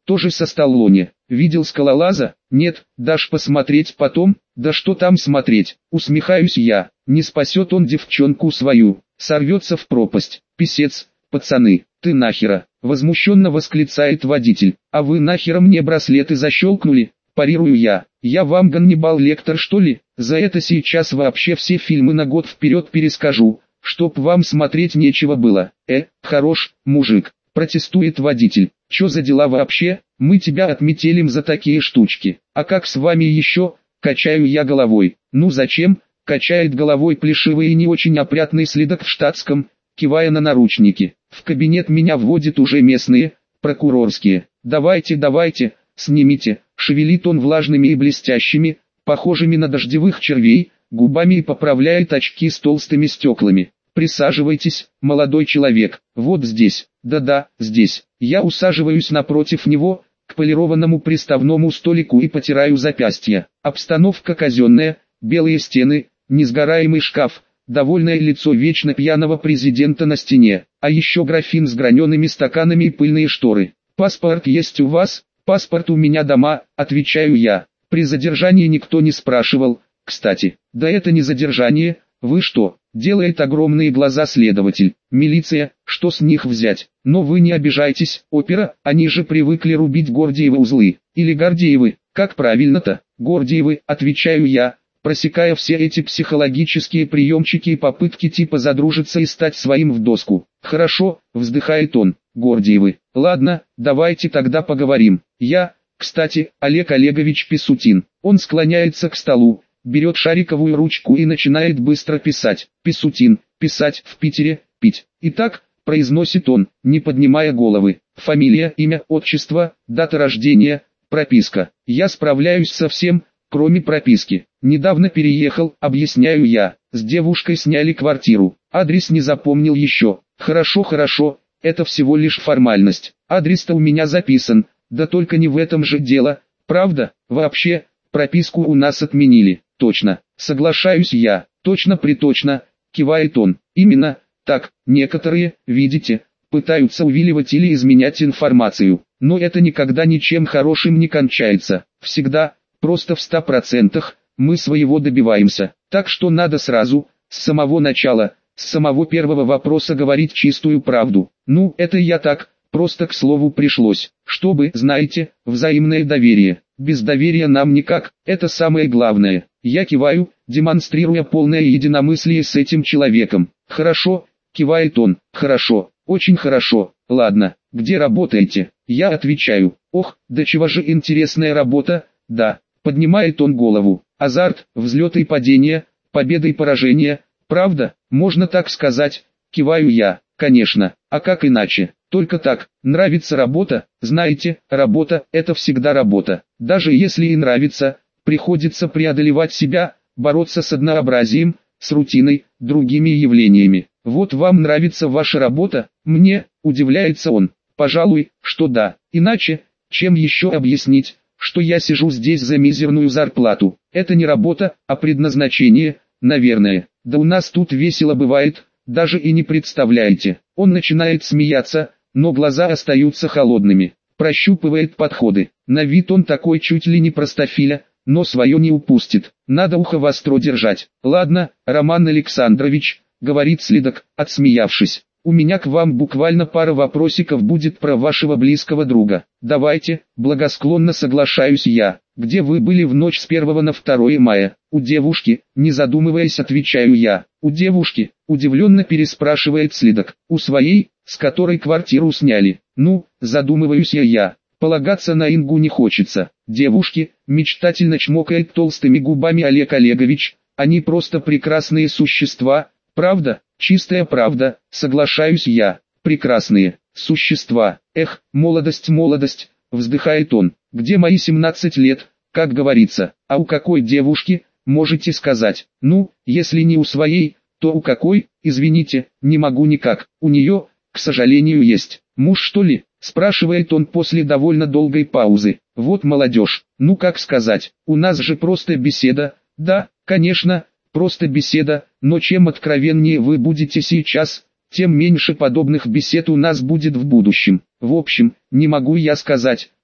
Тоже со Сталлоне. Видел Скалолаза? Нет, дашь посмотреть потом? Да что там смотреть? Усмехаюсь я. Не спасет он девчонку свою. Сорвется в пропасть. Писец, пацаны, ты нахера? Возмущенно восклицает водитель. А вы нахера мне браслеты защелкнули? Парирую я. Я вам Ганнибал Лектор что ли? За это сейчас вообще все фильмы на год вперед перескажу, чтоб вам смотреть нечего было. Хорош, мужик, протестует водитель. Чё за дела вообще? Мы тебя отметелим за такие штучки. А как с вами еще? Качаю я головой. Ну зачем? Качает головой плешивый и не очень опрятный следак в штатском, кивая на наручники. В кабинет меня вводят уже местные, прокурорские. Давайте, снимите. Шевелит он влажными и блестящими, похожими на дождевых червей, губами и поправляет очки с толстыми стеклами. Присаживайтесь, молодой человек, вот здесь. Да-да, здесь. Я усаживаюсь напротив него, к полированному приставному столику и потираю запястья. Обстановка казенная, белые стены, несгораемый шкаф, довольное лицо вечно пьяного президента на стене, а еще графин с гранеными стаканами и пыльные шторы. «Паспорт есть у вас?» «Паспорт у меня дома», отвечаю я. При задержании никто не спрашивал, кстати. «Да это не задержание, вы что?» Делает огромные глаза следователь. «Милиция, что с них взять? Но вы не обижайтесь, опера, они же привыкли рубить Гордиевы узлы. Или Гордеевы, как правильно-то?» «Гордиевы», отвечаю я, просекая все эти психологические приемчики и попытки типа задружиться и стать своим в доску. «Хорошо», вздыхает он, «Гордиевы. Ладно, давайте тогда поговорим. Я, кстати, Олег Олегович Писутин». Он склоняется к столу, берет шариковую ручку и начинает быстро писать. «Писутин, писать, в Питере, пить». «Итак», произносит он, не поднимая головы, «фамилия, имя, отчество, дата рождения, прописка». Я справляюсь со всем, кроме прописки. Недавно переехал, объясняю я. С девушкой сняли квартиру. Адрес не запомнил еще. Хорошо, это всего лишь формальность. Адрес-то у меня записан, да только не в этом же дело. Правда, вообще, прописку у нас отменили. Точно, соглашаюсь я. Точно-приточно, кивает он. Именно так, некоторые, видите, пытаются увиливать или изменять информацию. Но это никогда ничем хорошим не кончается. Всегда, просто в 100%, мы своего добиваемся. Так что надо сразу, с самого начала, с самого первого вопроса говорить чистую правду. Ну, это я так, просто к слову пришлось. Чтобы, знаете, взаимное доверие. Без доверия нам никак, это самое главное. Я киваю, демонстрируя полное единомыслие с этим человеком. «Хорошо», кивает он, «хорошо, очень хорошо, ладно, где работаете?» Я отвечаю, «Ох, да чего же интересная работа, да». Поднимает он голову. Азарт, взлеты и падения, победы и поражения. Правда, можно так сказать. Киваю я. Конечно, а как иначе? Только так. Нравится работа? Знаете, работа – это всегда работа. Даже если и нравится, приходится преодолевать себя, бороться с однообразием, с рутиной, другими явлениями. Вот вам нравится ваша работа? Мне, удивляется он. Пожалуй, что да. Иначе, чем еще объяснить, что я сижу здесь за мизерную зарплату? Это не работа, а предназначение, наверное. Да у нас тут весело бывает, даже и не представляете. Он начинает смеяться, но глаза остаются холодными. Прощупывает подходы. На вид он такой чуть ли не простофиля, но свое не упустит. Надо ухо востро держать. «Ладно, Роман Александрович», говорит следак, отсмеявшись. «У меня к вам буквально пара вопросиков будет про вашего близкого друга. Давайте», благосклонно соглашаюсь я. «Где вы были в ночь с 1 на 2 мая?» «У девушки», не задумываясь отвечаю я. «У девушки?» удивленно переспрашивает следак. «У своей, с которой квартиру сняли?» «Ну», задумываюсь я. Полагаться на Ингу не хочется. «Девушки», мечтательно чмокает толстыми губами Олег Олегович, «они просто прекрасные существа, правда?» «Чистая правда», соглашаюсь я. «Прекрасные существа. Эх, молодость, вздыхает он. «Где мои 17 лет, как говорится? А у какой девушки, можете сказать?» «Ну, если не у своей, то у какой?» «Извините, не могу никак. У нее, к сожалению, есть муж, что ли?» спрашивает он после довольно долгой паузы. «Вот молодежь, ну как сказать, у нас же просто беседа». «Да, конечно, просто беседа, но чем откровеннее вы будете сейчас, тем меньше подобных бесед у нас будет в будущем. В общем, не могу я сказать,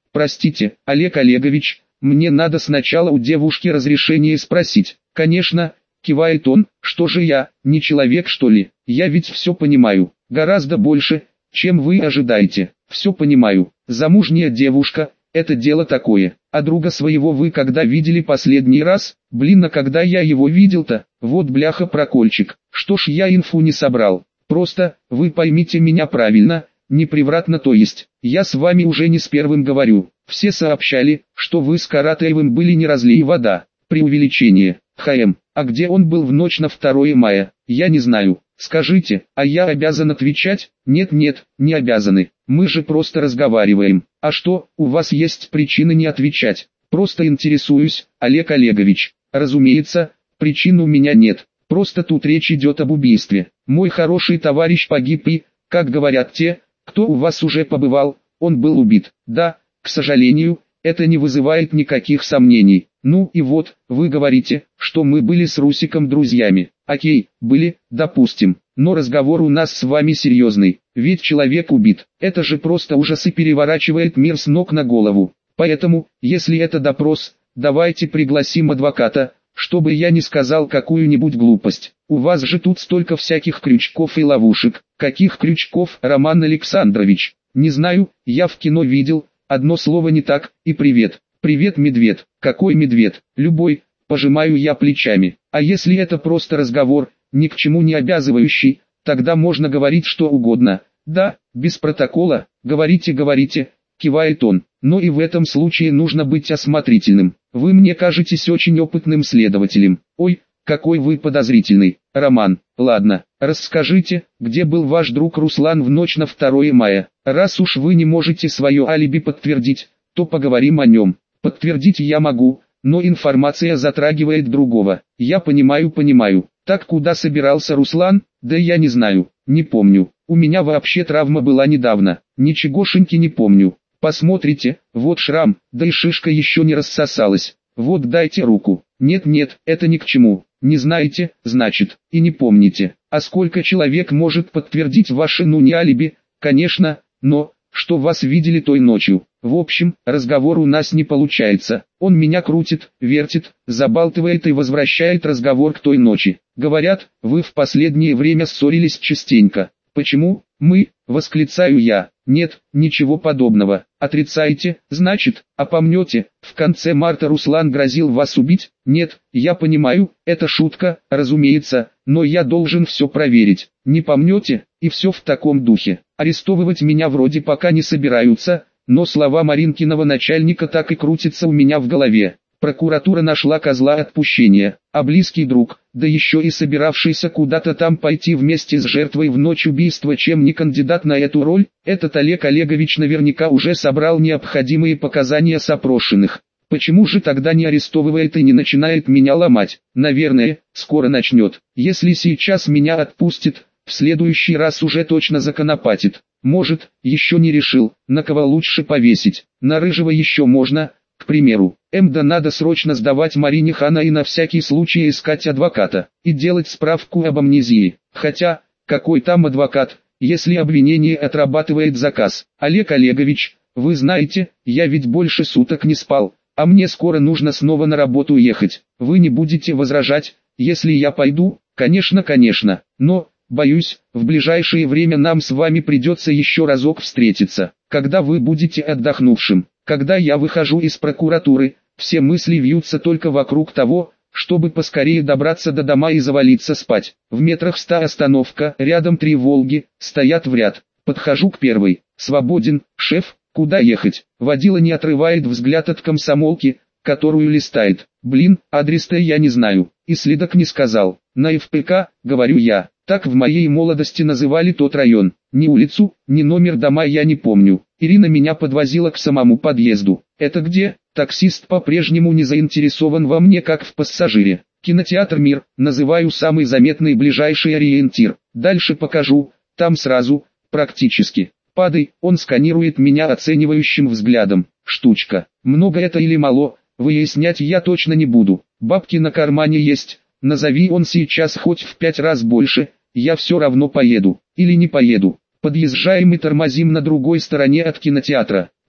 Простите, Олег Олегович, мне надо сначала у девушки разрешение спросить. Конечно, кивает он, что же я, не человек что ли? Я ведь все понимаю, гораздо больше, чем вы ожидаете. Все понимаю, замужняя девушка, это дело такое. А друга своего вы когда видели последний раз? Блин, а когда я его видел-то? Вот бляха-прокольчик. Что ж я инфу не собрал. Просто, вы поймите меня правильно, непревратно то есть. Я с вами уже не с первым говорю. Все сообщали, что вы с Каратаевым были не разлей вода. Преувеличение. А где он был в ночь на 2 мая? Я не знаю. Скажите, а я обязан отвечать? Нет, не обязаны. Мы же просто разговариваем. А что, у вас есть причины не отвечать? Просто интересуюсь, Олег Олегович. Разумеется, причин у меня нет. Просто тут речь идет об убийстве. Мой хороший товарищ погиб и, как говорят те, кто у вас уже побывал, он был убит. Да, к сожалению, это не вызывает никаких сомнений. Ну и вот, вы говорите, что мы были с Русиком друзьями. Окей, были, допустим. Но разговор у нас с вами серьезный. Ведь человек убит. Это же просто ужас и переворачивает мир с ног на голову. Поэтому, если это допрос, давайте пригласим адвоката, чтобы я не сказал какую-нибудь глупость. У вас же тут столько всяких крючков и ловушек. Каких крючков, Роман Александрович? Не знаю, я в кино видел, одно слово не так, и привет. Привет, медведь. Какой медведь? Любой, пожимаю я плечами. А если это просто разговор, ни к чему не обязывающий, тогда можно говорить что угодно. Да, без протокола, говорите, кивает он. Но и в этом случае нужно быть осмотрительным. Вы мне кажетесь очень опытным следователем. Ой, какой вы подозрительный, Роман. Ладно, расскажите, где был ваш друг Руслан в ночь на 2 мая. Раз уж вы не можете свое алиби подтвердить, то поговорим о нем. Подтвердить я могу, но информация затрагивает другого. Я понимаю. Так куда собирался Руслан? Да я не знаю, не помню. У меня вообще травма была недавно. Ничегошеньки не помню. Посмотрите, вот шрам, да и шишка еще не рассосалась. Вот дайте руку. Нет, это ни к чему. Не знаете, значит, и не помните. А сколько человек может подтвердить ваше не алиби? Конечно, но, что вас видели той ночью. В общем, разговор у нас не получается. Он меня крутит, вертит, забалтывает и возвращает разговор к той ночи. Говорят, вы в последнее время ссорились частенько. Почему? Мы, восклицаю я. Нет, ничего подобного. Отрицаете, значит, а помнете, в конце марта Руслан грозил вас убить? Нет, я понимаю, это шутка, разумеется, но я должен все проверить. Не помнете? И все в таком духе. Арестовывать меня вроде пока не собираются, но слова Маринкиного начальника так и крутятся у меня в голове. Прокуратура нашла козла отпущения, а близкий друг, да еще и собиравшийся куда-то там пойти вместе с жертвой в ночь убийства, чем не кандидат на эту роль, этот Олег Олегович наверняка уже собрал необходимые показания с опрошенных. Почему же тогда не арестовывает и не начинает меня ломать? Наверное, скоро начнет. Если сейчас меня отпустит, в следующий раз уже точно законопатит. Может, еще не решил, на кого лучше повесить. На Рыжего еще можно, к примеру. Да надо срочно сдавать Марине Хана и на всякий случай искать адвоката. И делать справку об амнезии. Хотя, какой там адвокат, если обвинение отрабатывает заказ? Олег Олегович, вы знаете, я ведь больше суток не спал, а мне скоро нужно снова на работу ехать. Вы не будете возражать, если я пойду? Конечно, но, боюсь, в ближайшее время нам с вами придется еще разок встретиться. Когда вы будете отдохнувшим, когда я выхожу из прокуратуры, все мысли вьются только вокруг того, чтобы поскорее добраться до дома и завалиться спать. В метрах 100 остановка, рядом 3 «Волги», стоят в ряд. Подхожу к первой. Свободен, шеф, куда ехать? Водила не отрывает взгляд от комсомолки, которую листает. Блин, адрес-то я не знаю, и следак не сказал. На ФПК, говорю я, так в моей молодости называли тот район. Ни улицу, ни номер дома я не помню. Ирина меня подвозила к самому подъезду. Это где? Таксист по-прежнему не заинтересован во мне как в пассажире. Кинотеатр «Мир», называю самый заметный ближайший ориентир. Дальше покажу, там сразу, практически. Падай, он сканирует меня оценивающим взглядом. Штучка. Много это или мало, выяснять я точно не буду. Бабки на кармане есть, назови он сейчас хоть в 5 раз больше, я все равно поеду. Или не поеду. Подъезжаем и тормозим на другой стороне от кинотеатра.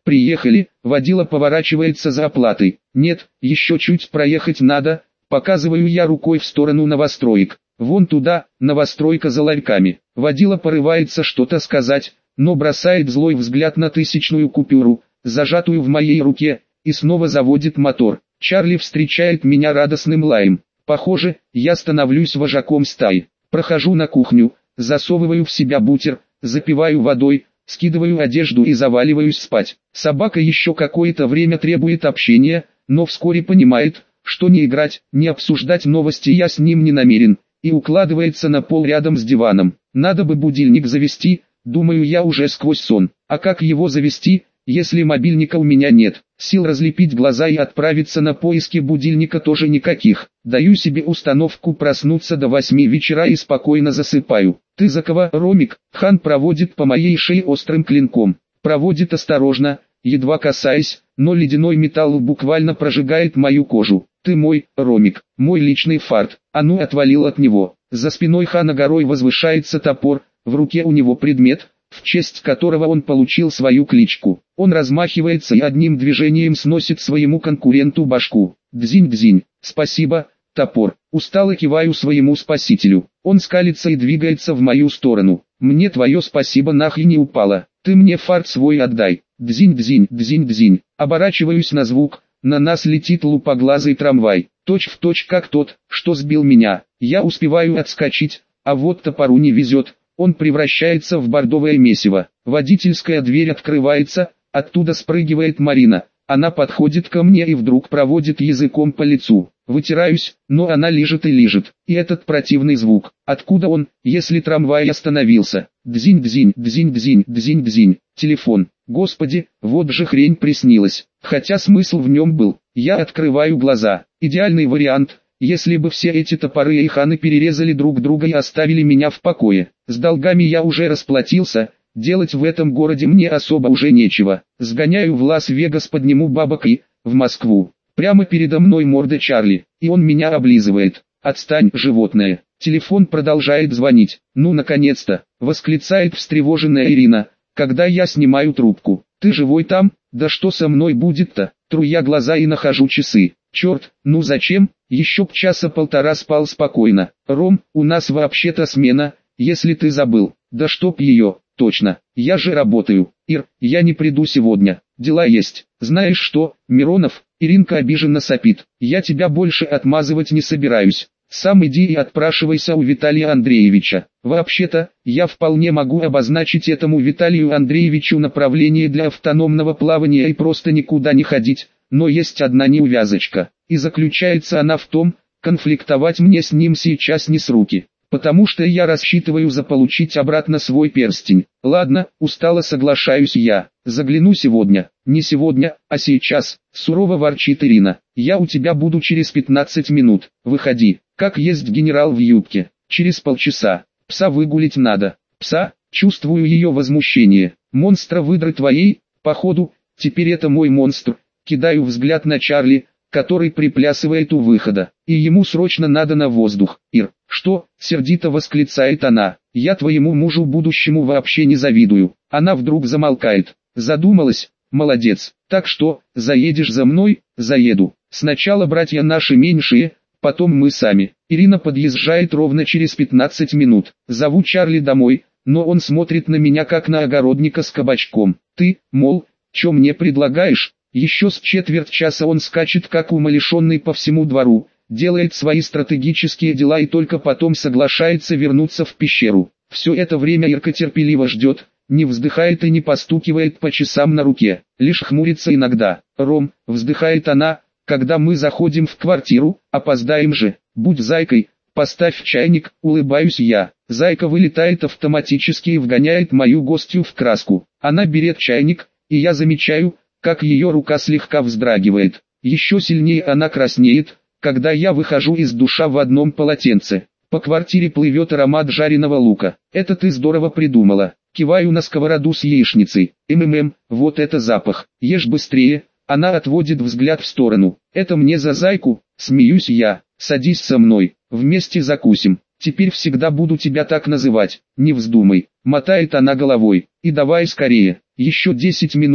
Приехали, водила поворачивается за оплатой. Нет, еще чуть проехать надо, показываю я рукой в сторону новостроек. Вон туда, новостройка за ларьками. Водила порывается что-то сказать, но бросает злой взгляд на тысячную купюру, зажатую в моей руке, и снова заводит мотор. Чарли встречает меня радостным лаем. Похоже, я становлюсь вожаком стаи. Прохожу на кухню, засовываю в себя бутер, запиваю водой, скидываю одежду и заваливаюсь спать. Собака еще какое-то время требует общения, но вскоре понимает, что не играть, не обсуждать новости я с ним не намерен, и укладывается на пол рядом с диваном. Надо бы будильник завести, думаю я уже сквозь сон. А как его завести, если мобильника у меня нет? Сил разлепить глаза и отправиться на поиски будильника тоже никаких. Даю себе установку проснуться до 8 вечера и спокойно засыпаю. Ты за кого, Ромик? Хан проводит по моей шее острым клинком. Проводит осторожно, едва касаясь, но ледяной металл буквально прожигает мою кожу. Ты мой, Ромик, мой личный фарт. А ну отвалил от него. За спиной Хана горой возвышается топор, в руке у него предмет, в честь которого он получил свою кличку. Он размахивается и одним движением сносит своему конкуренту башку. Дзинь-дзинь, спасибо, топор. Устало киваю своему спасителю. Он скалится и двигается в мою сторону. Мне твое спасибо нахрен не упало. Ты мне фарт свой отдай. Дзинь-дзинь, дзинь-дзинь. Оборачиваюсь на звук. На нас летит лупоглазый трамвай. Точь в точь как тот, что сбил меня. Я успеваю отскочить, а вот топору не везет. Он превращается в бордовое месиво. Водительская дверь открывается, оттуда спрыгивает Марина. Она подходит ко мне и вдруг проводит языком по лицу. Вытираюсь, но она лижет и лижет. И этот противный звук. Откуда он, если трамвай остановился? Дзинь-дзинь, дзинь-дзинь, дзинь-дзинь. Телефон. Господи, вот же хрень приснилась. Хотя смысл в нем был. Я открываю глаза. Идеальный вариант. Если бы все эти топоры и ханы перерезали друг друга и оставили меня в покое. С долгами я уже расплатился, делать в этом городе мне особо уже нечего. Сгоняю в Лас-Вегас, подниму бабок и, в Москву. Прямо передо мной морда Чарли, и он меня облизывает. Отстань, животное. Телефон продолжает звонить. Ну наконец-то, восклицает встревоженная Ирина, когда я снимаю трубку. Ты живой там? Да что со мной будет-то? Тру я глаза и нахожу часы. Черт, ну зачем? Еще б часа полтора спал спокойно. Ром, у нас вообще-то смена, если ты забыл. Да чтоб ее, точно, я же работаю. Ир, я не приду сегодня, дела есть. Знаешь что, Миронов? Иринка обиженно сопит. Я тебя больше отмазывать не собираюсь. Сам иди и отпрашивайся у Виталия Андреевича. Вообще-то, я вполне могу обозначить этому Виталию Андреевичу направление для автономного плавания и просто никуда не ходить. Но есть одна неувязочка, и заключается она в том, конфликтовать мне с ним сейчас не с руки, потому что я рассчитываю заполучить обратно свой перстень. Ладно, устало соглашаюсь я, загляну сегодня, не сегодня, а сейчас, сурово ворчит Ирина. Я у тебя буду через 15 минут, выходи, как есть генерал в юбке, через полчаса, пса выгулить надо. Пса, чувствую ее возмущение, монстра выдры твоей, походу, теперь это мой монстр. Кидаю взгляд на Чарли, который приплясывает у выхода, и ему срочно надо на воздух. Ир, что? Сердито восклицает она. Я твоему мужу будущему вообще не завидую. Она вдруг замолкает, задумалась. Молодец. Так что, заедешь за мной? Заеду. Сначала братья наши меньшие, потом мы сами. Ирина подъезжает ровно через 15 минут. Зову Чарли домой, но он смотрит на меня как на огородника с кабачком. Ты, мол, что мне предлагаешь? Еще с четверть часа он скачет как умалишенный по всему двору, делает свои стратегические дела и только потом соглашается вернуться в пещеру. Все это время Ирка терпеливо ждет, не вздыхает и не постукивает по часам на руке, лишь хмурится иногда. «Ром», вздыхает она, когда мы заходим в квартиру, опоздаем же, будь зайкой, поставь чайник, улыбаюсь я. Зайка вылетает автоматически и вгоняет мою гостью в краску. Она берет чайник, и я замечаю, как ее рука слегка вздрагивает. Еще сильнее она краснеет, когда я выхожу из душа в одном полотенце. По квартире плывет аромат жареного лука. Это ты здорово придумала. Киваю на сковороду с яичницей. Вот это запах. Ешь быстрее. Она отводит взгляд в сторону. Это мне за зайку? Смеюсь я. Садись со мной. Вместе закусим. Теперь всегда буду тебя так называть. Не вздумай. Мотает она головой. И давай скорее. Еще 10 минут.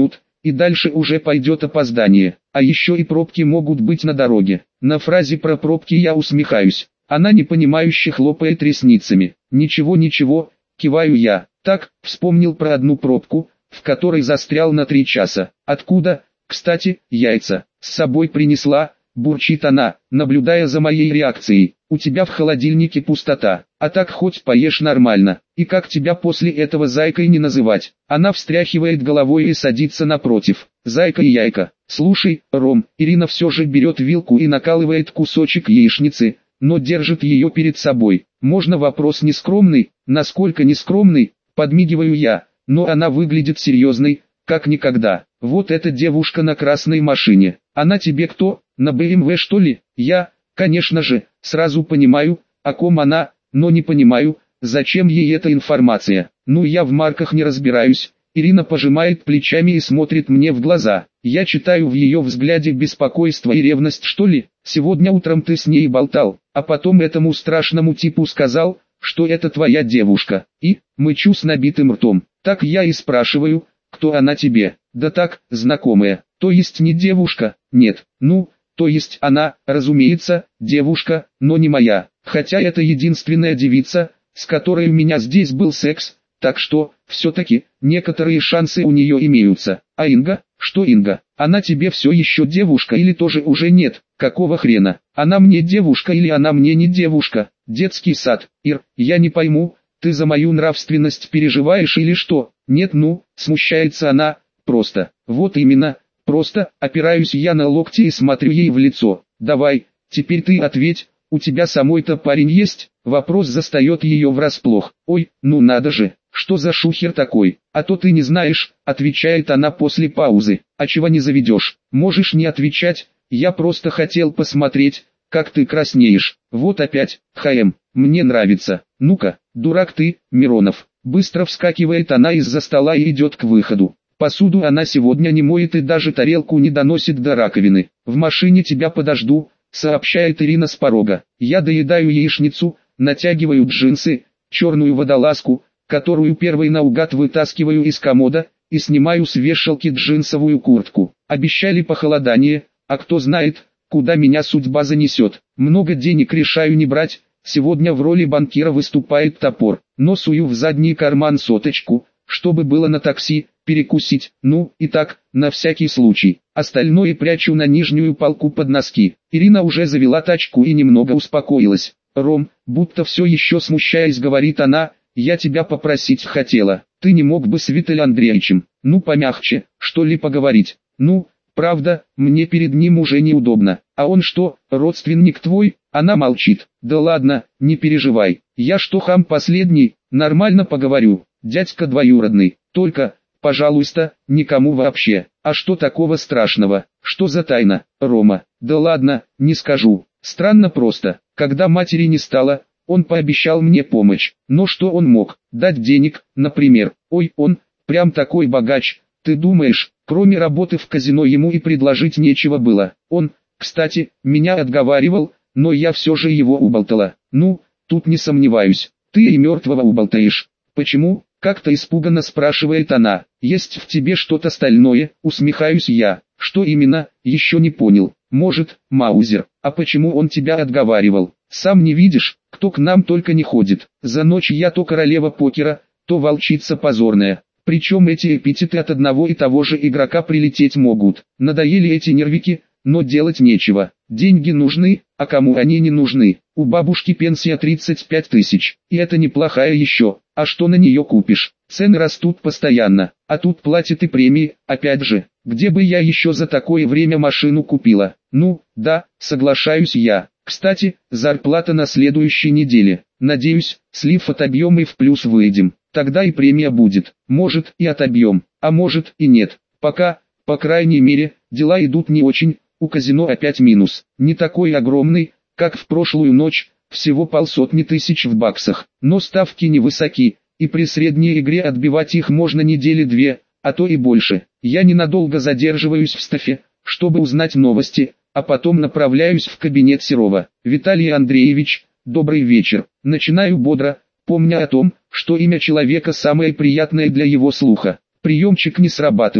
и дальше уже пойдет опоздание. А еще и пробки могут быть на дороге. На фразе про пробки я усмехаюсь. Она непонимающе хлопает ресницами. Ничего, киваю я. Так, вспомнил про одну пробку, в которой застрял на 3 часа. Откуда? Кстати, яйца. С собой принесла, бурчит она, наблюдая за моей реакцией. У тебя в холодильнике пустота, а так хоть поешь нормально. И как тебя после этого зайкой не называть? Она встряхивает головой и садится напротив. Зайка и яйка. Слушай, Ром, Ирина все же берет вилку и накалывает кусочек яичницы, но держит ее перед собой. Можно вопрос нескромный? Насколько нескромный? Подмигиваю я, но она выглядит серьезной, как никогда. Вот эта девушка на красной машине. Она тебе кто? На БМВ что ли? Я, конечно же, сразу понимаю, о ком она, но не понимаю, зачем ей эта информация. Ну я в марках не разбираюсь. Ирина пожимает плечами и смотрит мне в глаза. Я читаю в ее взгляде беспокойство и ревность, что ли? Сегодня утром ты с ней болтал, а потом этому страшному типу сказал, что это твоя девушка. И, мычу с набитым ртом. Так я и спрашиваю, кто она тебе? Да так, знакомая. То есть не девушка? Нет. Ну, то есть она, разумеется, девушка, но не моя. Хотя это единственная девица, с которой у меня здесь был секс. Так что, все-таки, некоторые шансы у нее имеются. А Инга? Что Инга? Она тебе все еще девушка или тоже уже нет? Какого хрена? Она мне девушка или она мне не девушка? Детский сад. Ир, я не пойму, ты за мою нравственность переживаешь или что? Нет, ну, смущается она, просто. Вот именно, просто, опираюсь я на локти и смотрю ей в лицо. Давай, теперь ты ответь, у тебя самой-то парень есть? Вопрос застает ее врасплох. Ой, ну надо же. Что за шухер такой? А то ты не знаешь, отвечает она после паузы. А чего не заведешь? Можешь не отвечать, я просто хотел посмотреть, как ты краснеешь. Вот опять, мне нравится. Ну-ка, дурак ты, Миронов. Быстро вскакивает она из-за стола и идет к выходу. Посуду она сегодня не моет и даже тарелку не доносит до раковины. В машине тебя подожду, сообщает Ирина с порога. Я доедаю яичницу, натягиваю джинсы, черную водолазку, которую первой наугад вытаскиваю из комода, и снимаю с вешалки джинсовую куртку. Обещали похолодание, а кто знает, куда меня судьба занесет. Много денег решаю не брать, сегодня в роли банкира выступает топор, но сую в задний карман соточку, чтобы было на такси, перекусить, ну и так, на всякий случай. Остальное прячу на нижнюю полку под носки. Ирина уже завела тачку и немного успокоилась. Ром, будто все еще смущаясь, говорит она, я тебя попросить хотела, ты не мог бы с Виталием Андреевичем, ну помягче, что ли поговорить, ну, правда, мне перед ним уже неудобно, а он что, родственник твой? Она молчит, да ладно, не переживай, я что хам последний, нормально поговорю, дядька двоюродный, только, пожалуйста, никому вообще, а что такого страшного, что за тайна, Рома, да ладно, не скажу, странно просто, когда матери не стало, он пообещал мне помощь, но что он мог, дать денег, например, ой, он, прям такой богач, ты думаешь, кроме работы в казино ему и предложить нечего было, он, кстати, меня отговаривал, но я все же его уболтала, ну, тут не сомневаюсь, ты и мертвого уболтаешь, почему, как-то испуганно спрашивает она, есть в тебе что-то стальное, усмехаюсь я, что именно, еще не понял, может, Маузер, а почему он тебя отговаривал? Сам не видишь, кто к нам только не ходит. За ночь я то королева покера, то волчица позорная. Причем эти эпитеты от одного и того же игрока прилететь могут. Надоели эти нервики, но делать нечего. Деньги нужны, а кому они не нужны? У бабушки пенсия 35 тысяч, и это неплохая еще. А что на нее купишь? Цены растут постоянно, а тут платят и премии, опять же. Где бы я еще за такое время машину купила? Ну, да, соглашаюсь я. Кстати, зарплата на следующей неделе. Надеюсь, слив отобьем и в плюс выйдем. Тогда и премия будет. Может и отобьем, а может и нет. Пока, по крайней мере, дела идут не очень. У казино опять минус. Не такой огромный, как в прошлую ночь, всего 500 тысяч в баксах. Но ставки невысоки, и при средней игре отбивать их можно недели 2, а то и больше. Я ненадолго задерживаюсь в стафе, чтобы узнать новости, а потом направляюсь в кабинет Серова. Виталий Андреевич, добрый вечер. Начинаю бодро, помня о том, что имя человека самое приятное для его слуха. Приемчик не срабатывает.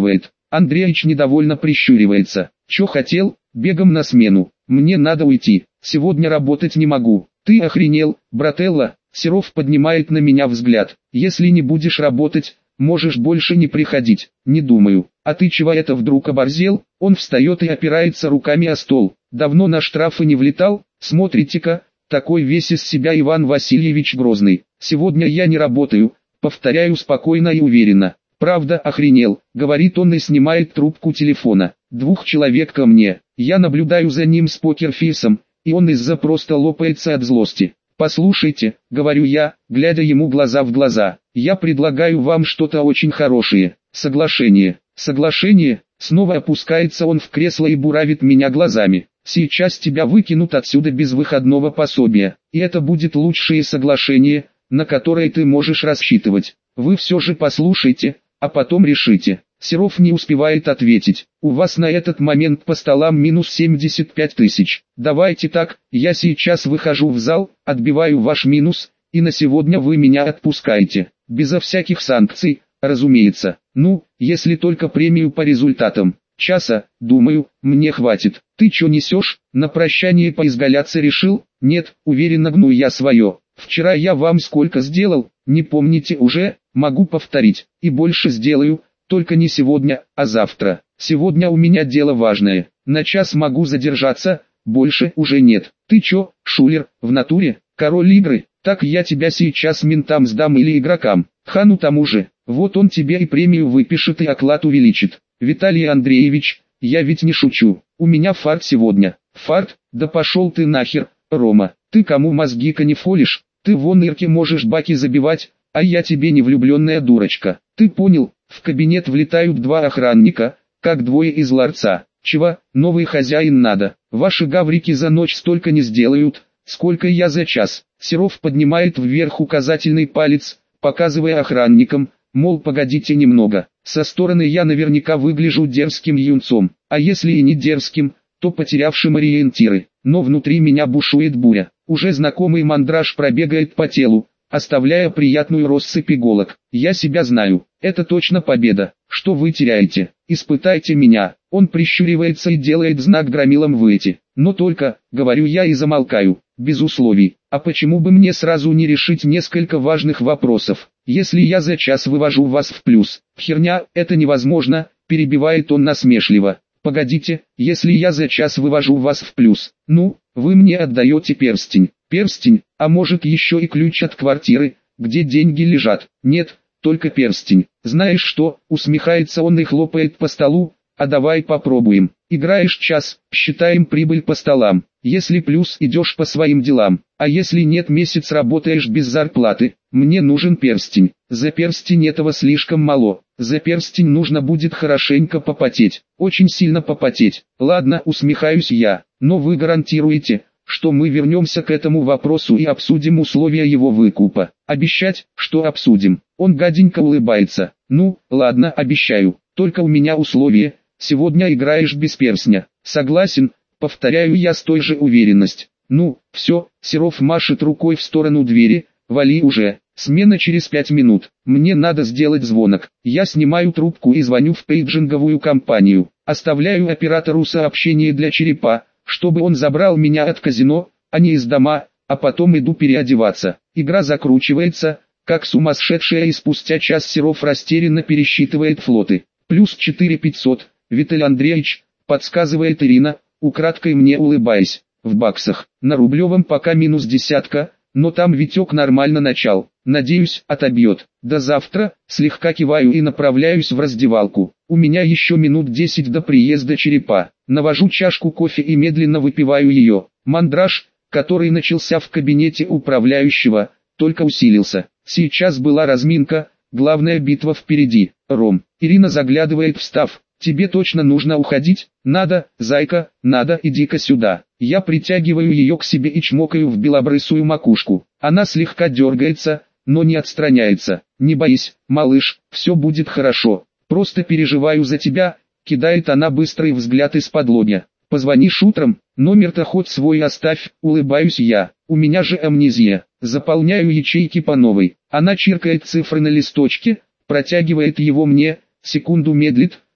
Андреич недовольно прищуривается. Чё хотел? Бегом на смену. Мне надо уйти. Сегодня работать не могу. Ты охренел, брателло? Серов поднимает на меня взгляд. Если не будешь работать, можешь больше не приходить. Не думаю. А ты чего это вдруг оборзел? Он встает и опирается руками о стол. Давно на штрафы не влетал? Смотрите-ка, такой весь из себя Иван Васильевич Грозный. Сегодня я не работаю, повторяю спокойно и уверенно. Правда, охренел, говорит он и снимает трубку телефона. 2 человек ко мне. Я наблюдаю за ним с покерфейсом, и он из-за просто лопается от злости. Послушайте, говорю я, глядя ему глаза в глаза. Я предлагаю вам что-то очень хорошее. Соглашение. Соглашение? Снова опускается он в кресло и буравит меня глазами. Сейчас тебя выкинут отсюда без выходного пособия. И это будет лучшее соглашение, на которое ты можешь рассчитывать. Вы все же послушайте, а потом решите. Серов не успевает ответить. У вас на этот момент по столам минус 75 тысяч. Давайте так, я сейчас выхожу в зал, отбиваю ваш минус, и на сегодня вы меня отпускаете. Безо всяких санкций, разумеется. Ну, если только премию по результатам. Часа, думаю, мне хватит. Ты чё несешь? На прощание поизгаляться решил? Нет, уверенно гну я свое. Вчера я вам сколько сделал, не помните уже? Могу повторить. И больше сделаю. Только не сегодня, а завтра. Сегодня у меня дело важное. На час могу задержаться, больше уже нет. Ты чё, шулер, в натуре, король игры? Так я тебя сейчас ментам сдам или игрокам. Хану тому же. Вот он тебе и премию выпишет и оклад увеличит. Виталий Андреевич, я ведь не шучу. У меня фарт сегодня. Фарт? Да пошел ты нахер, Рома. Ты кому мозги канифолишь? Ты вон Ирке можешь баки забивать, а я тебе не влюбленная дурочка. Ты понял? В кабинет влетают 2 охранника, как 2 из ларца. Чего, новый хозяин надо? Ваши гаврики за ночь столько не сделают, сколько я за час. Серов поднимает вверх указательный палец, показывая охранникам, мол, погодите немного. Со стороны я наверняка выгляжу дерзким юнцом, а если и не дерзким, то потерявшим ориентиры. Но внутри меня бушует буря. Уже знакомый мандраж пробегает по телу, оставляя приятную россыпь иголок. Я себя знаю, это точно победа. Что вы теряете? Испытайте меня. Он прищуривается и делает знак громилам выйти. Но только, говорю я и замолкаю, без условий. А почему бы мне сразу не решить несколько важных вопросов? Если я за час вывожу вас в плюс. Херня, это невозможно, перебивает он насмешливо. Погодите, если я за час вывожу вас в плюс, ну, вы мне отдаете перстень. Перстень, а может еще и ключ от квартиры, где деньги лежат. Нет, только перстень. Знаешь что, усмехается он и хлопает по столу, а давай попробуем. Играешь час, считаем прибыль по столам. Если плюс, идешь по своим делам, а если нет, месяц работаешь без зарплаты. Мне нужен перстень. За перстень этого слишком мало. За перстень нужно будет хорошенько попотеть. Очень сильно попотеть. Ладно, усмехаюсь я, но вы гарантируете, что мы вернемся к этому вопросу и обсудим условия его выкупа? Обещать, что обсудим. Он гаденько улыбается. Ну, ладно, обещаю. Только у меня условие. Сегодня играешь без перстня. Согласен, повторяю я с той же уверенностью. Ну, все, Серов машет рукой в сторону двери, вали уже. Смена через 5 минут. Мне надо сделать звонок. Я снимаю трубку и звоню в пейджинговую компанию. Оставляю оператору сообщение для черепа, чтобы он забрал меня от казино, а не из дома, а потом иду переодеваться. Игра закручивается, как сумасшедшая, и спустя час Серов растерянно пересчитывает флоты. Плюс 4500, Виталий Андреевич, подсказывает Ирина, украдкой мне улыбаясь. В баксах, на рублевом пока минус десятка, но там Витек нормально начал. Надеюсь, отобьет. До завтра, слегка киваю и направляюсь в раздевалку. У меня еще минут 10 до приезда черепа. Навожу чашку кофе и медленно выпиваю ее. Мандраж, который начался в кабинете управляющего, только усилился. Сейчас была разминка, главная битва впереди. Ром. Ирина заглядывает, встав. Тебе точно нужно уходить? Надо, зайка, надо, иди-ка сюда. Я притягиваю ее к себе и чмокаю в белобрысую макушку. Она слегка дергается, но не отстраняется. Не боись, малыш, все будет хорошо. Просто переживаю за тебя, кидает она быстрый взгляд из-под лобья. Позвонишь утром, номер-то хоть свой оставь, улыбаюсь я. У меня же амнезия. Заполняю ячейки по новой. Она чиркает цифры на листочке, протягивает его мне, секунду медлит,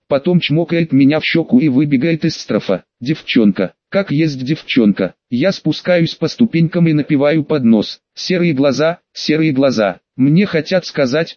потом чмокает меня в щеку и выбегает из строфа. Девчонка, как есть девчонка. Я спускаюсь по ступенькам и напеваю под нос. Серые глаза, мне хотят сказать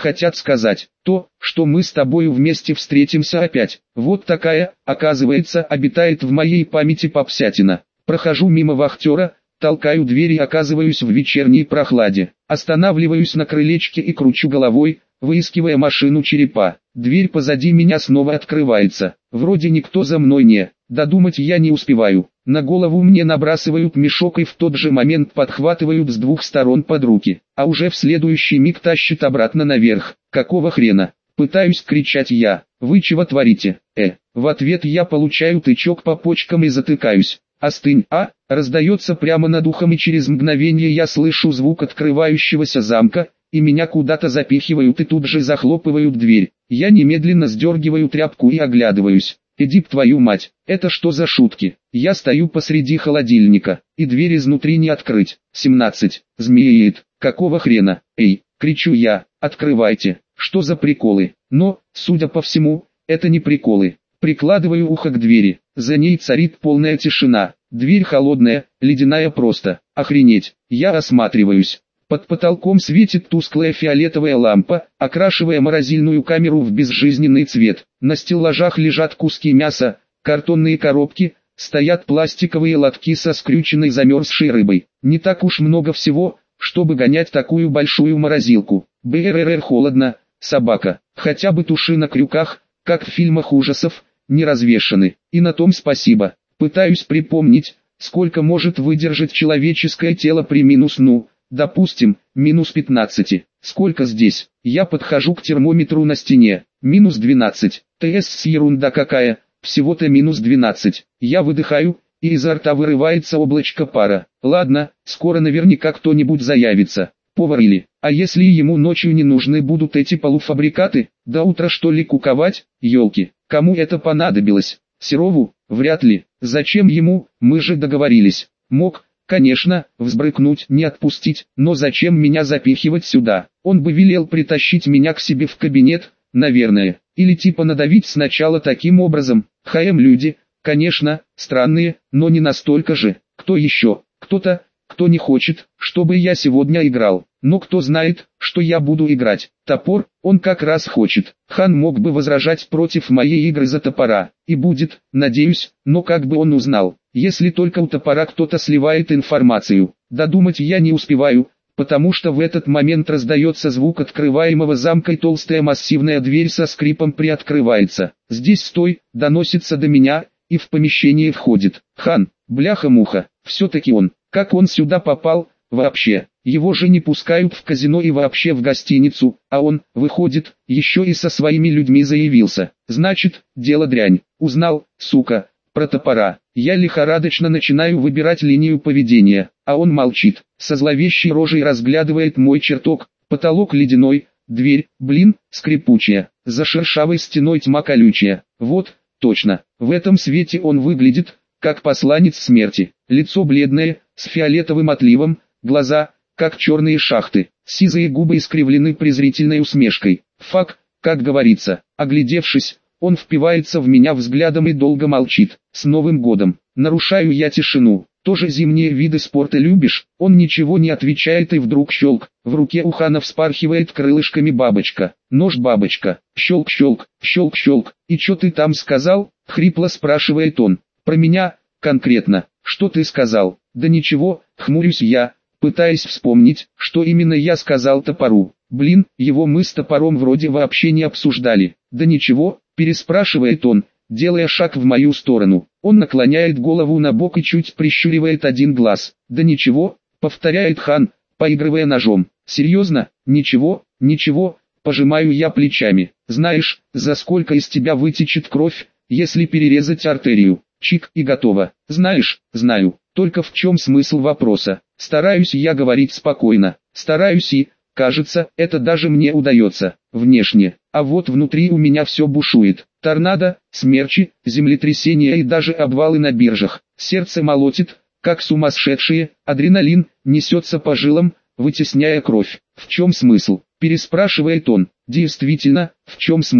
то, что мы с тобою вместе встретимся опять. Вот такая, оказывается, обитает в моей памяти попсятина. Прохожу мимо вахтера, толкаю дверь и оказываюсь в вечерней прохладе. Останавливаюсь на крылечке и кручу головой, выискивая машину черепа. Дверь позади меня снова открывается. Вроде никто за мной не. Додумать я не успеваю. На голову мне набрасывают мешок и в тот же момент подхватывают с двух сторон под руки. А уже в следующий миг тащат обратно наверх. Какого хрена? Пытаюсь кричать я. Вы чего творите? В ответ я получаю тычок по почкам и затыкаюсь. «Остынь, а!» раздается прямо над ухом, и через мгновение я слышу звук открывающегося замка, и меня куда-то запихивают и тут же захлопывают дверь. Я немедленно сдергиваю тряпку и оглядываюсь. Эдип, твою мать, это что за шутки? Я стою посреди холодильника, и дверь изнутри не открыть. 17. Змееет. Какого хрена? Эй, кричу я, открывайте. Что за приколы? Но, судя по всему, это не приколы. Прикладываю ухо к двери. За ней царит полная тишина. Дверь холодная, ледяная просто. Охренеть. Я осматриваюсь. Под потолком светит тусклая фиолетовая лампа, окрашивая морозильную камеру в безжизненный цвет. На стеллажах лежат куски мяса, картонные коробки, стоят пластиковые лотки со скрюченной замерзшей рыбой. Не так уж много всего, чтобы гонять такую большую морозилку. БРР холодно, собака. Хотя бы туши на крюках, как в фильмах ужасов, не развешаны. И на том спасибо. Пытаюсь припомнить, сколько может выдержать человеческое тело при допустим, минус 15. Сколько здесь? Я подхожу к термометру на стене. Минус 12. ТС, ерунда какая, всего-то минус 12. Я выдыхаю, и изо рта вырывается облачко пара. Ладно, скоро наверняка кто-нибудь заявится. Повар или, а если ему ночью не нужны будут эти полуфабрикаты, до утра что ли куковать, елки, кому это понадобилось? Серову? Вряд ли. Зачем ему, мы же договорились. Мог, конечно, взбрыкнуть, не отпустить, но зачем меня запихивать сюда? Он бы велел притащить меня к себе в кабинет, наверное, или типа надавить сначала таким образом. Люди, конечно, странные, но не настолько же. Кто еще? Кто-то, кто не хочет, чтобы я сегодня играл. Но кто знает, что я буду играть. Топор, он как раз хочет. Хан мог бы возражать против моей игры за топора. И будет, надеюсь, но как бы он узнал, если только у топора кто-то сливает информацию. Додумать я не успеваю, потому что в этот момент раздается звук открываемого замка, и толстая массивная дверь со скрипом приоткрывается. «Здесь стой!» доносится до меня, и в помещение входит Хан. Бляха-муха, все-таки он. Как он сюда попал, вообще? Его же не пускают в казино и вообще в гостиницу, а он, выходит, еще и со своими людьми заявился. Значит, дело дрянь. Узнал, сука, про топора. Я лихорадочно начинаю выбирать линию поведения, а он молчит, со зловещей рожей разглядывает мой чертог. Потолок ледяной, дверь, скрипучая, за шершавой стеной тьма колючая. Вот, точно, в этом свете он выглядит, как посланец смерти. Лицо бледное, с фиолетовым отливом, глаза, как черные шахты, сизые губы искривлены презрительной усмешкой. Фак, как говорится. Оглядевшись, он впивается в меня взглядом и долго молчит. С Новым годом. Нарушаю я тишину. Тоже зимние виды спорта любишь? Он ничего не отвечает, и вдруг щелк. В руке у Хана вспархивает крылышками бабочка. Нож-бабочка. Щелк-щелк, щелк-щелк. И что ты там сказал? Хрипло спрашивает он. Про меня, конкретно. Что ты сказал? Да ничего, хмурюсь я, пытаясь вспомнить, что именно я сказал топору. Его мы с топором вроде вообще не обсуждали. Да ничего, переспрашивает он, делая шаг в мою сторону. Он наклоняет голову на бок и чуть прищуривает один глаз. Да ничего, повторяет Хан, поигрывая ножом. Серьезно? Ничего, пожимаю я плечами. Знаешь, за сколько из тебя вытечет кровь, если перерезать артерию? Чик, и готово. Знаешь, знаю, только в чем смысл вопроса? Стараюсь я говорить спокойно, стараюсь и, кажется, это даже мне удается, внешне, а вот внутри у меня все бушует. Торнадо, смерчи, землетрясения и даже обвалы на биржах. Сердце молотит, как сумасшедшее, адреналин несется по жилам, вытесняя кровь. В чем смысл? Переспрашивает он. Действительно, в чем смысл?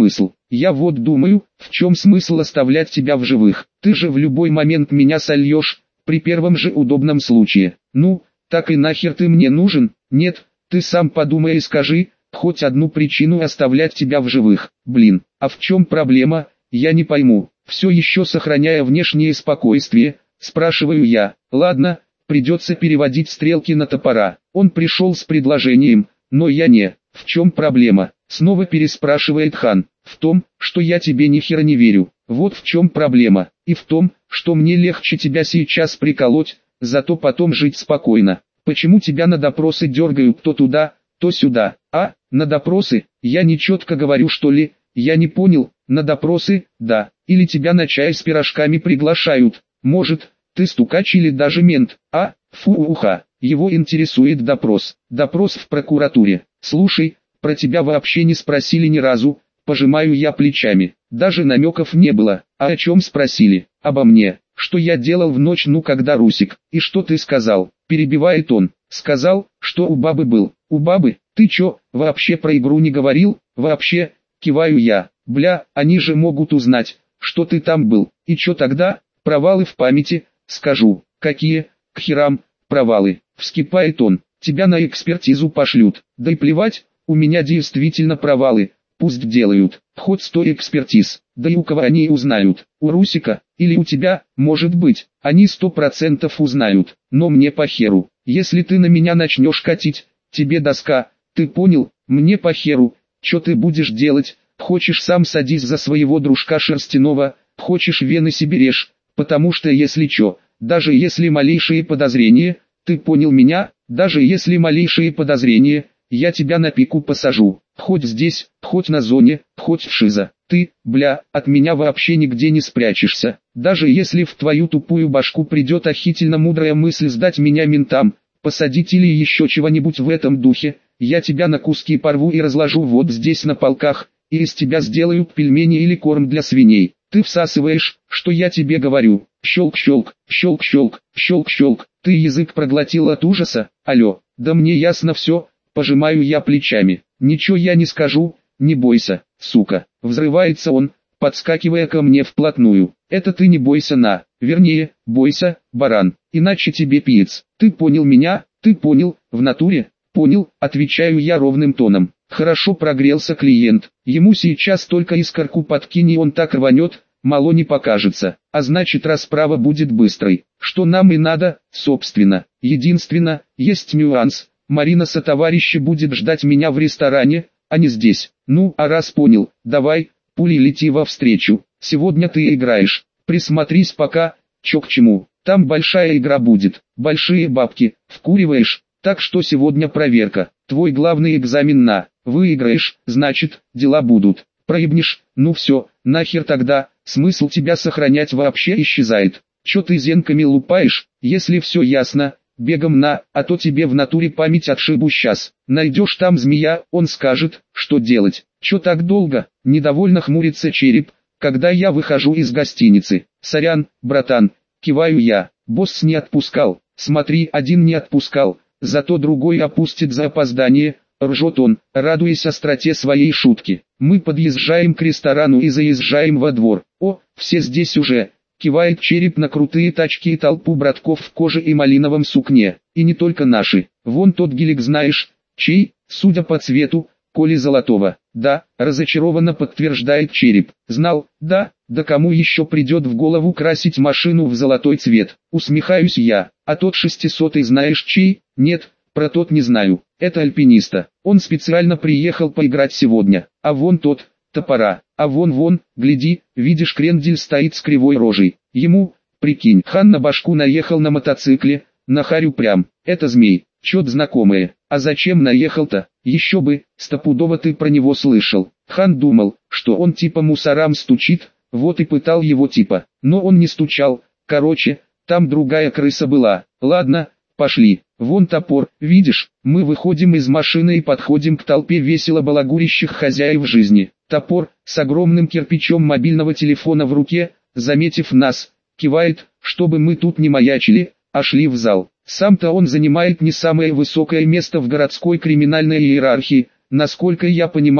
Я вот думаю, в чем смысл оставлять тебя в живых? Ты же в любой момент меня сольешь, при первом же удобном случае. Ну, так и нахер ты мне нужен? Нет, ты сам подумай и скажи, хоть одну причину оставлять тебя в живых. Блин, а в чем проблема, я не пойму. Все еще сохраняя внешнее спокойствие, спрашиваю я. Ладно, придется переводить стрелки на топора. Он пришел с предложением, но я не. В чем проблема? Снова переспрашивает хан. В том, что я тебе ни хера не верю. Вот в чем проблема. И в том, что мне легче тебя сейчас приколоть, зато потом жить спокойно. Почему тебя на допросы дергают то туда, то сюда? А, на допросы? Я не четко говорю, что ли? Я не понял. На допросы, да. Или тебя на чай с пирожками приглашают. Может, ты стукач или даже мент. А, фу-уха. Его интересует допрос. Допрос в прокуратуре. Слушай, про тебя вообще не спросили ни разу. Пожимаю я плечами. Даже намеков не было. А о чем спросили? Обо мне. Что я делал в ночь, ну когда Русик? И что ты сказал? Перебивает он. Сказал, что у бабы был. У бабы? Ты чё, вообще про игру не говорил? Вообще? Киваю я. Бля, они же могут узнать, что ты там был. И чё тогда? Провалы в памяти? Скажу. Какие? К херам, провалы. Вскипает он. Тебя на экспертизу пошлют. Да и плевать, у меня действительно провалы. Пусть делают, хоть 100 экспертиз, да и у кого они узнают, у Русика, или у тебя, может быть, они 100% узнают, но мне по херу, если ты на меня начнешь катить, тебе доска, ты понял, мне по херу, чё ты будешь делать, хочешь сам садись за своего дружка Шерстяного, хочешь вены себе режь, потому что если чё, даже если малейшие подозрения, ты понял меня, даже если малейшие подозрения, я тебя на пику посажу, хоть здесь, хоть на зоне, хоть в ШИЗО. Ты, бля, от меня вообще нигде не спрячешься. Даже если в твою тупую башку придет охительно мудрая мысль сдать меня ментам, посадить или еще чего-нибудь в этом духе, я тебя на куски порву и разложу вот здесь на полках, и из тебя сделают пельмени или корм для свиней. Ты всасываешь, что я тебе говорю. Щелк-щелк, щелк-щелк, щелк-щелк. Ты язык проглотил от ужаса? Алло, да мне ясно все. Пожимаю я плечами. Ничего я не скажу, не бойся, сука. Взрывается он, подскакивая ко мне вплотную. Это ты не бойся вернее, бойся, баран, иначе тебе пиец. Ты понял меня? Ты понял, в натуре? Понял, отвечаю я ровным тоном. Хорошо прогрелся клиент. Ему сейчас только искорку подкинь и он так рванет, мало не покажется. А значит расправа будет быстрой. Что нам и надо, собственно. Единственно, есть нюанс. Марина сотоварища будет ждать меня в ресторане, а не здесь. Ну, а раз понял, давай, пулей лети во встречу. Сегодня ты играешь. Присмотрись пока, чё к чему. Там большая игра будет, большие бабки, вкуриваешь. Так что сегодня проверка. Твой главный экзамен на. Выиграешь, значит, дела будут. Проебнешь, ну все, нахер тогда, смысл тебя сохранять вообще исчезает. Чё ты зенками лупаешь, если все ясно? Бегом а то тебе в натуре память отшибу сейчас. Найдешь там змея, он скажет, что делать. Чё так долго? Недовольно хмурится череп, когда я выхожу из гостиницы. Сорян, братан, киваю я. Босс не отпускал. Смотри, один не отпускал, зато другой опустит за опоздание. Ржет он, радуясь остроте своей шутки. Мы подъезжаем к ресторану и заезжаем во двор. О, все здесь уже. Кивает череп на крутые тачки и толпу братков в коже и малиновом сукне. И не только наши. Вон тот гелик знаешь, чей, судя по цвету, Коли Золотого. Да, разочарованно подтверждает череп. Знал, да кому еще придет в голову красить машину в золотой цвет. Усмехаюсь я. А тот 600-й знаешь чей? Нет, про тот не знаю. Это альпиниста. Он специально приехал поиграть сегодня. А вон тот, топора. А вон, гляди, видишь, крендель стоит с кривой рожей. Ему, прикинь, хан на башку наехал на мотоцикле, на харю прям. Это змей, чё-то знакомое. А зачем наехал-то? Еще бы, стопудово ты про него слышал. Хан думал, что он типа мусорам стучит, вот и пытал его типа. Но он не стучал, короче, там другая крыса была. Ладно, пошли. Вон топор, видишь, мы выходим из машины и подходим к толпе весело балагурящих хозяев жизни. Топор, с огромным кирпичом мобильного телефона в руке, заметив нас, кивает, чтобы мы тут не маячили, а шли в зал. Сам-то он занимает не самое высокое место в городской криминальной иерархии, насколько я понимаю,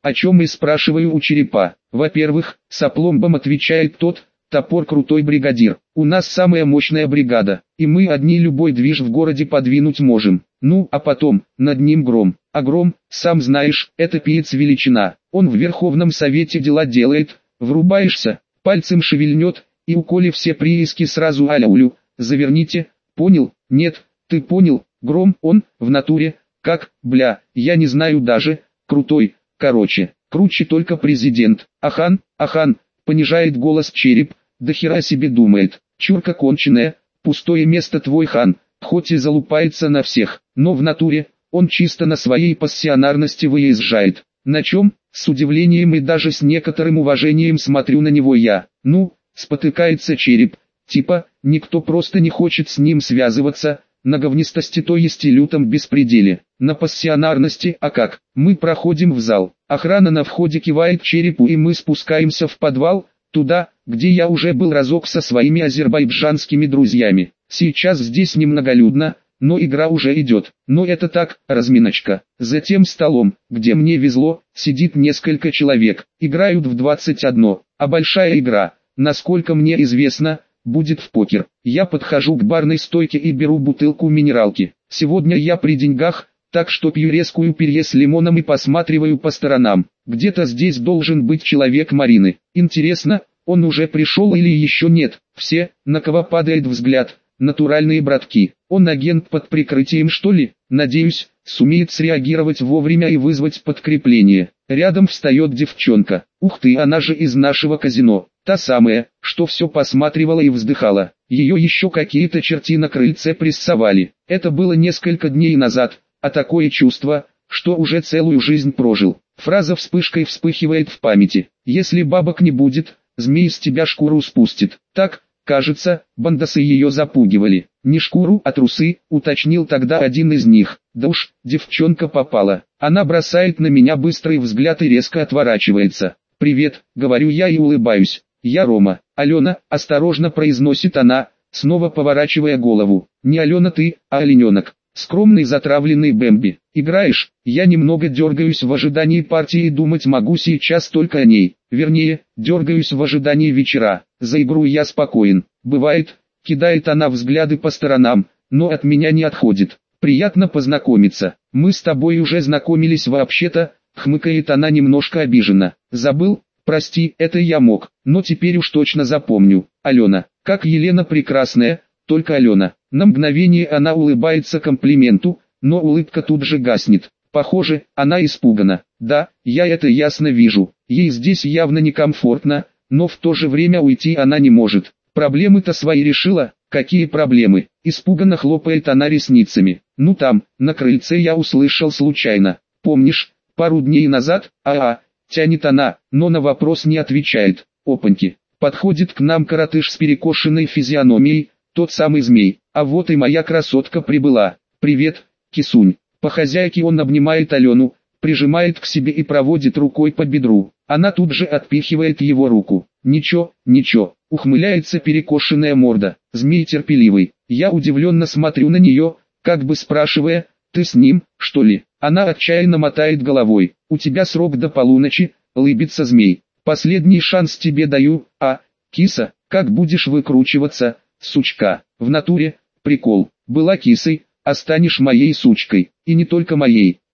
О чем и спрашиваю у черепа. Во-первых, с опломбом отвечает тот, топор крутой бригадир. У нас самая мощная бригада, и мы одни любой движ в городе подвинуть можем. Ну, а потом, над ним Гром. А Гром, сам знаешь, это пиец величина. Он в Верховном Совете дела делает, врубаешься, пальцем шевельнет, и у Коли все прииски сразу аляулю. Заверните, понял? Нет, ты понял, Гром, он, в натуре, как, бля, я не знаю даже, крутой, короче, круче только президент. Ахан, понижает голос череп, да хера себе думает, чурка конченая, пустое место твой хан, хоть и залупается на всех, но в натуре, он чисто на своей пассионарности выезжает. На чем, с удивлением и даже с некоторым уважением смотрю на него я. Ну, спотыкается череп, типа, никто просто не хочет с ним связываться, на говнистости то есть и лютом беспределе. На пассионарности, а как? Мы проходим в зал, охрана на входе кивает черепу и мы спускаемся в подвал, туда, где я уже был разок со своими азербайджанскими друзьями. Сейчас здесь немноголюдно, но игра уже идет. Но это так, разминочка. За тем столом, где мне везло, сидит несколько человек, играют в 21, а большая игра, насколько мне известно, будет в покер. Я подхожу к барной стойке и беру бутылку минералки. Сегодня я при деньгах, так что пью резкую перье с лимоном и посматриваю по сторонам. Где-то здесь должен быть человек Марины. Интересно, он уже пришел или еще нет? Все, на кого падает взгляд, натуральные братки. Он агент под прикрытием, что ли? Надеюсь, сумеет среагировать вовремя и вызвать подкрепление. Рядом встает девчонка. Ух ты, она же из нашего казино. Та самая, что все посматривала и вздыхала. Ее еще какие-то черти на крыльце прессовали. Это было несколько дней назад, а такое чувство, что уже целую жизнь прожил. Фраза вспышкой вспыхивает в памяти. Если бабок не будет, змей с тебя шкуру спустит. Так, кажется, бандасы ее запугивали. Не шкуру, а трусы, уточнил тогда один из них. Да уж, девчонка попала. Она бросает на меня быстрый взгляд и резко отворачивается. «Привет», говорю я и улыбаюсь. «Я Рома». «Алена», осторожно произносит она, снова поворачивая голову. «Не Алена ты, а олененок». Скромный затравленный Бэмби. «Играешь?» Я немного дергаюсь в ожидании партии и думать могу сейчас только о ней. Вернее, дергаюсь в ожидании вечера. За игру я спокоен. Бывает, кидает она взгляды по сторонам, но от меня не отходит. «Приятно познакомиться. Мы с тобой уже знакомились вообще-то», хмыкает она немножко обиженно. «Забыл? Прости, это я мог, но теперь уж точно запомню. Алена, как Елена прекрасная, только Алена». На мгновение она улыбается комплименту, но улыбка тут же гаснет. Похоже, она испугана. Да, я это ясно вижу. Ей здесь явно некомфортно, но в то же время уйти она не может. Проблемы-то свои решила. Какие проблемы? Испуганно хлопает она ресницами. Ну там, на крыльце я услышал случайно. Помнишь, пару дней назад? Тянет она, но на вопрос не отвечает. Опаньки. Подходит к нам коротыш с перекошенной физиономией, тот самый змей. А вот и моя красотка прибыла. Привет, кисунь. По-хозяйке он обнимает Алену, прижимает к себе и проводит рукой по бедру. Она тут же отпихивает его руку. Ничего, ухмыляется перекошенная морда. Змей терпеливый. Я удивленно смотрю на нее, как бы спрашивая, ты с ним, что ли? Она отчаянно мотает головой. У тебя срок до полуночи, лыбится змей. Последний шанс тебе даю, киса, как будешь выкручиваться, сучка. В натуре, прикол. Была кисой, а станешь моей сучкой. И не только моей.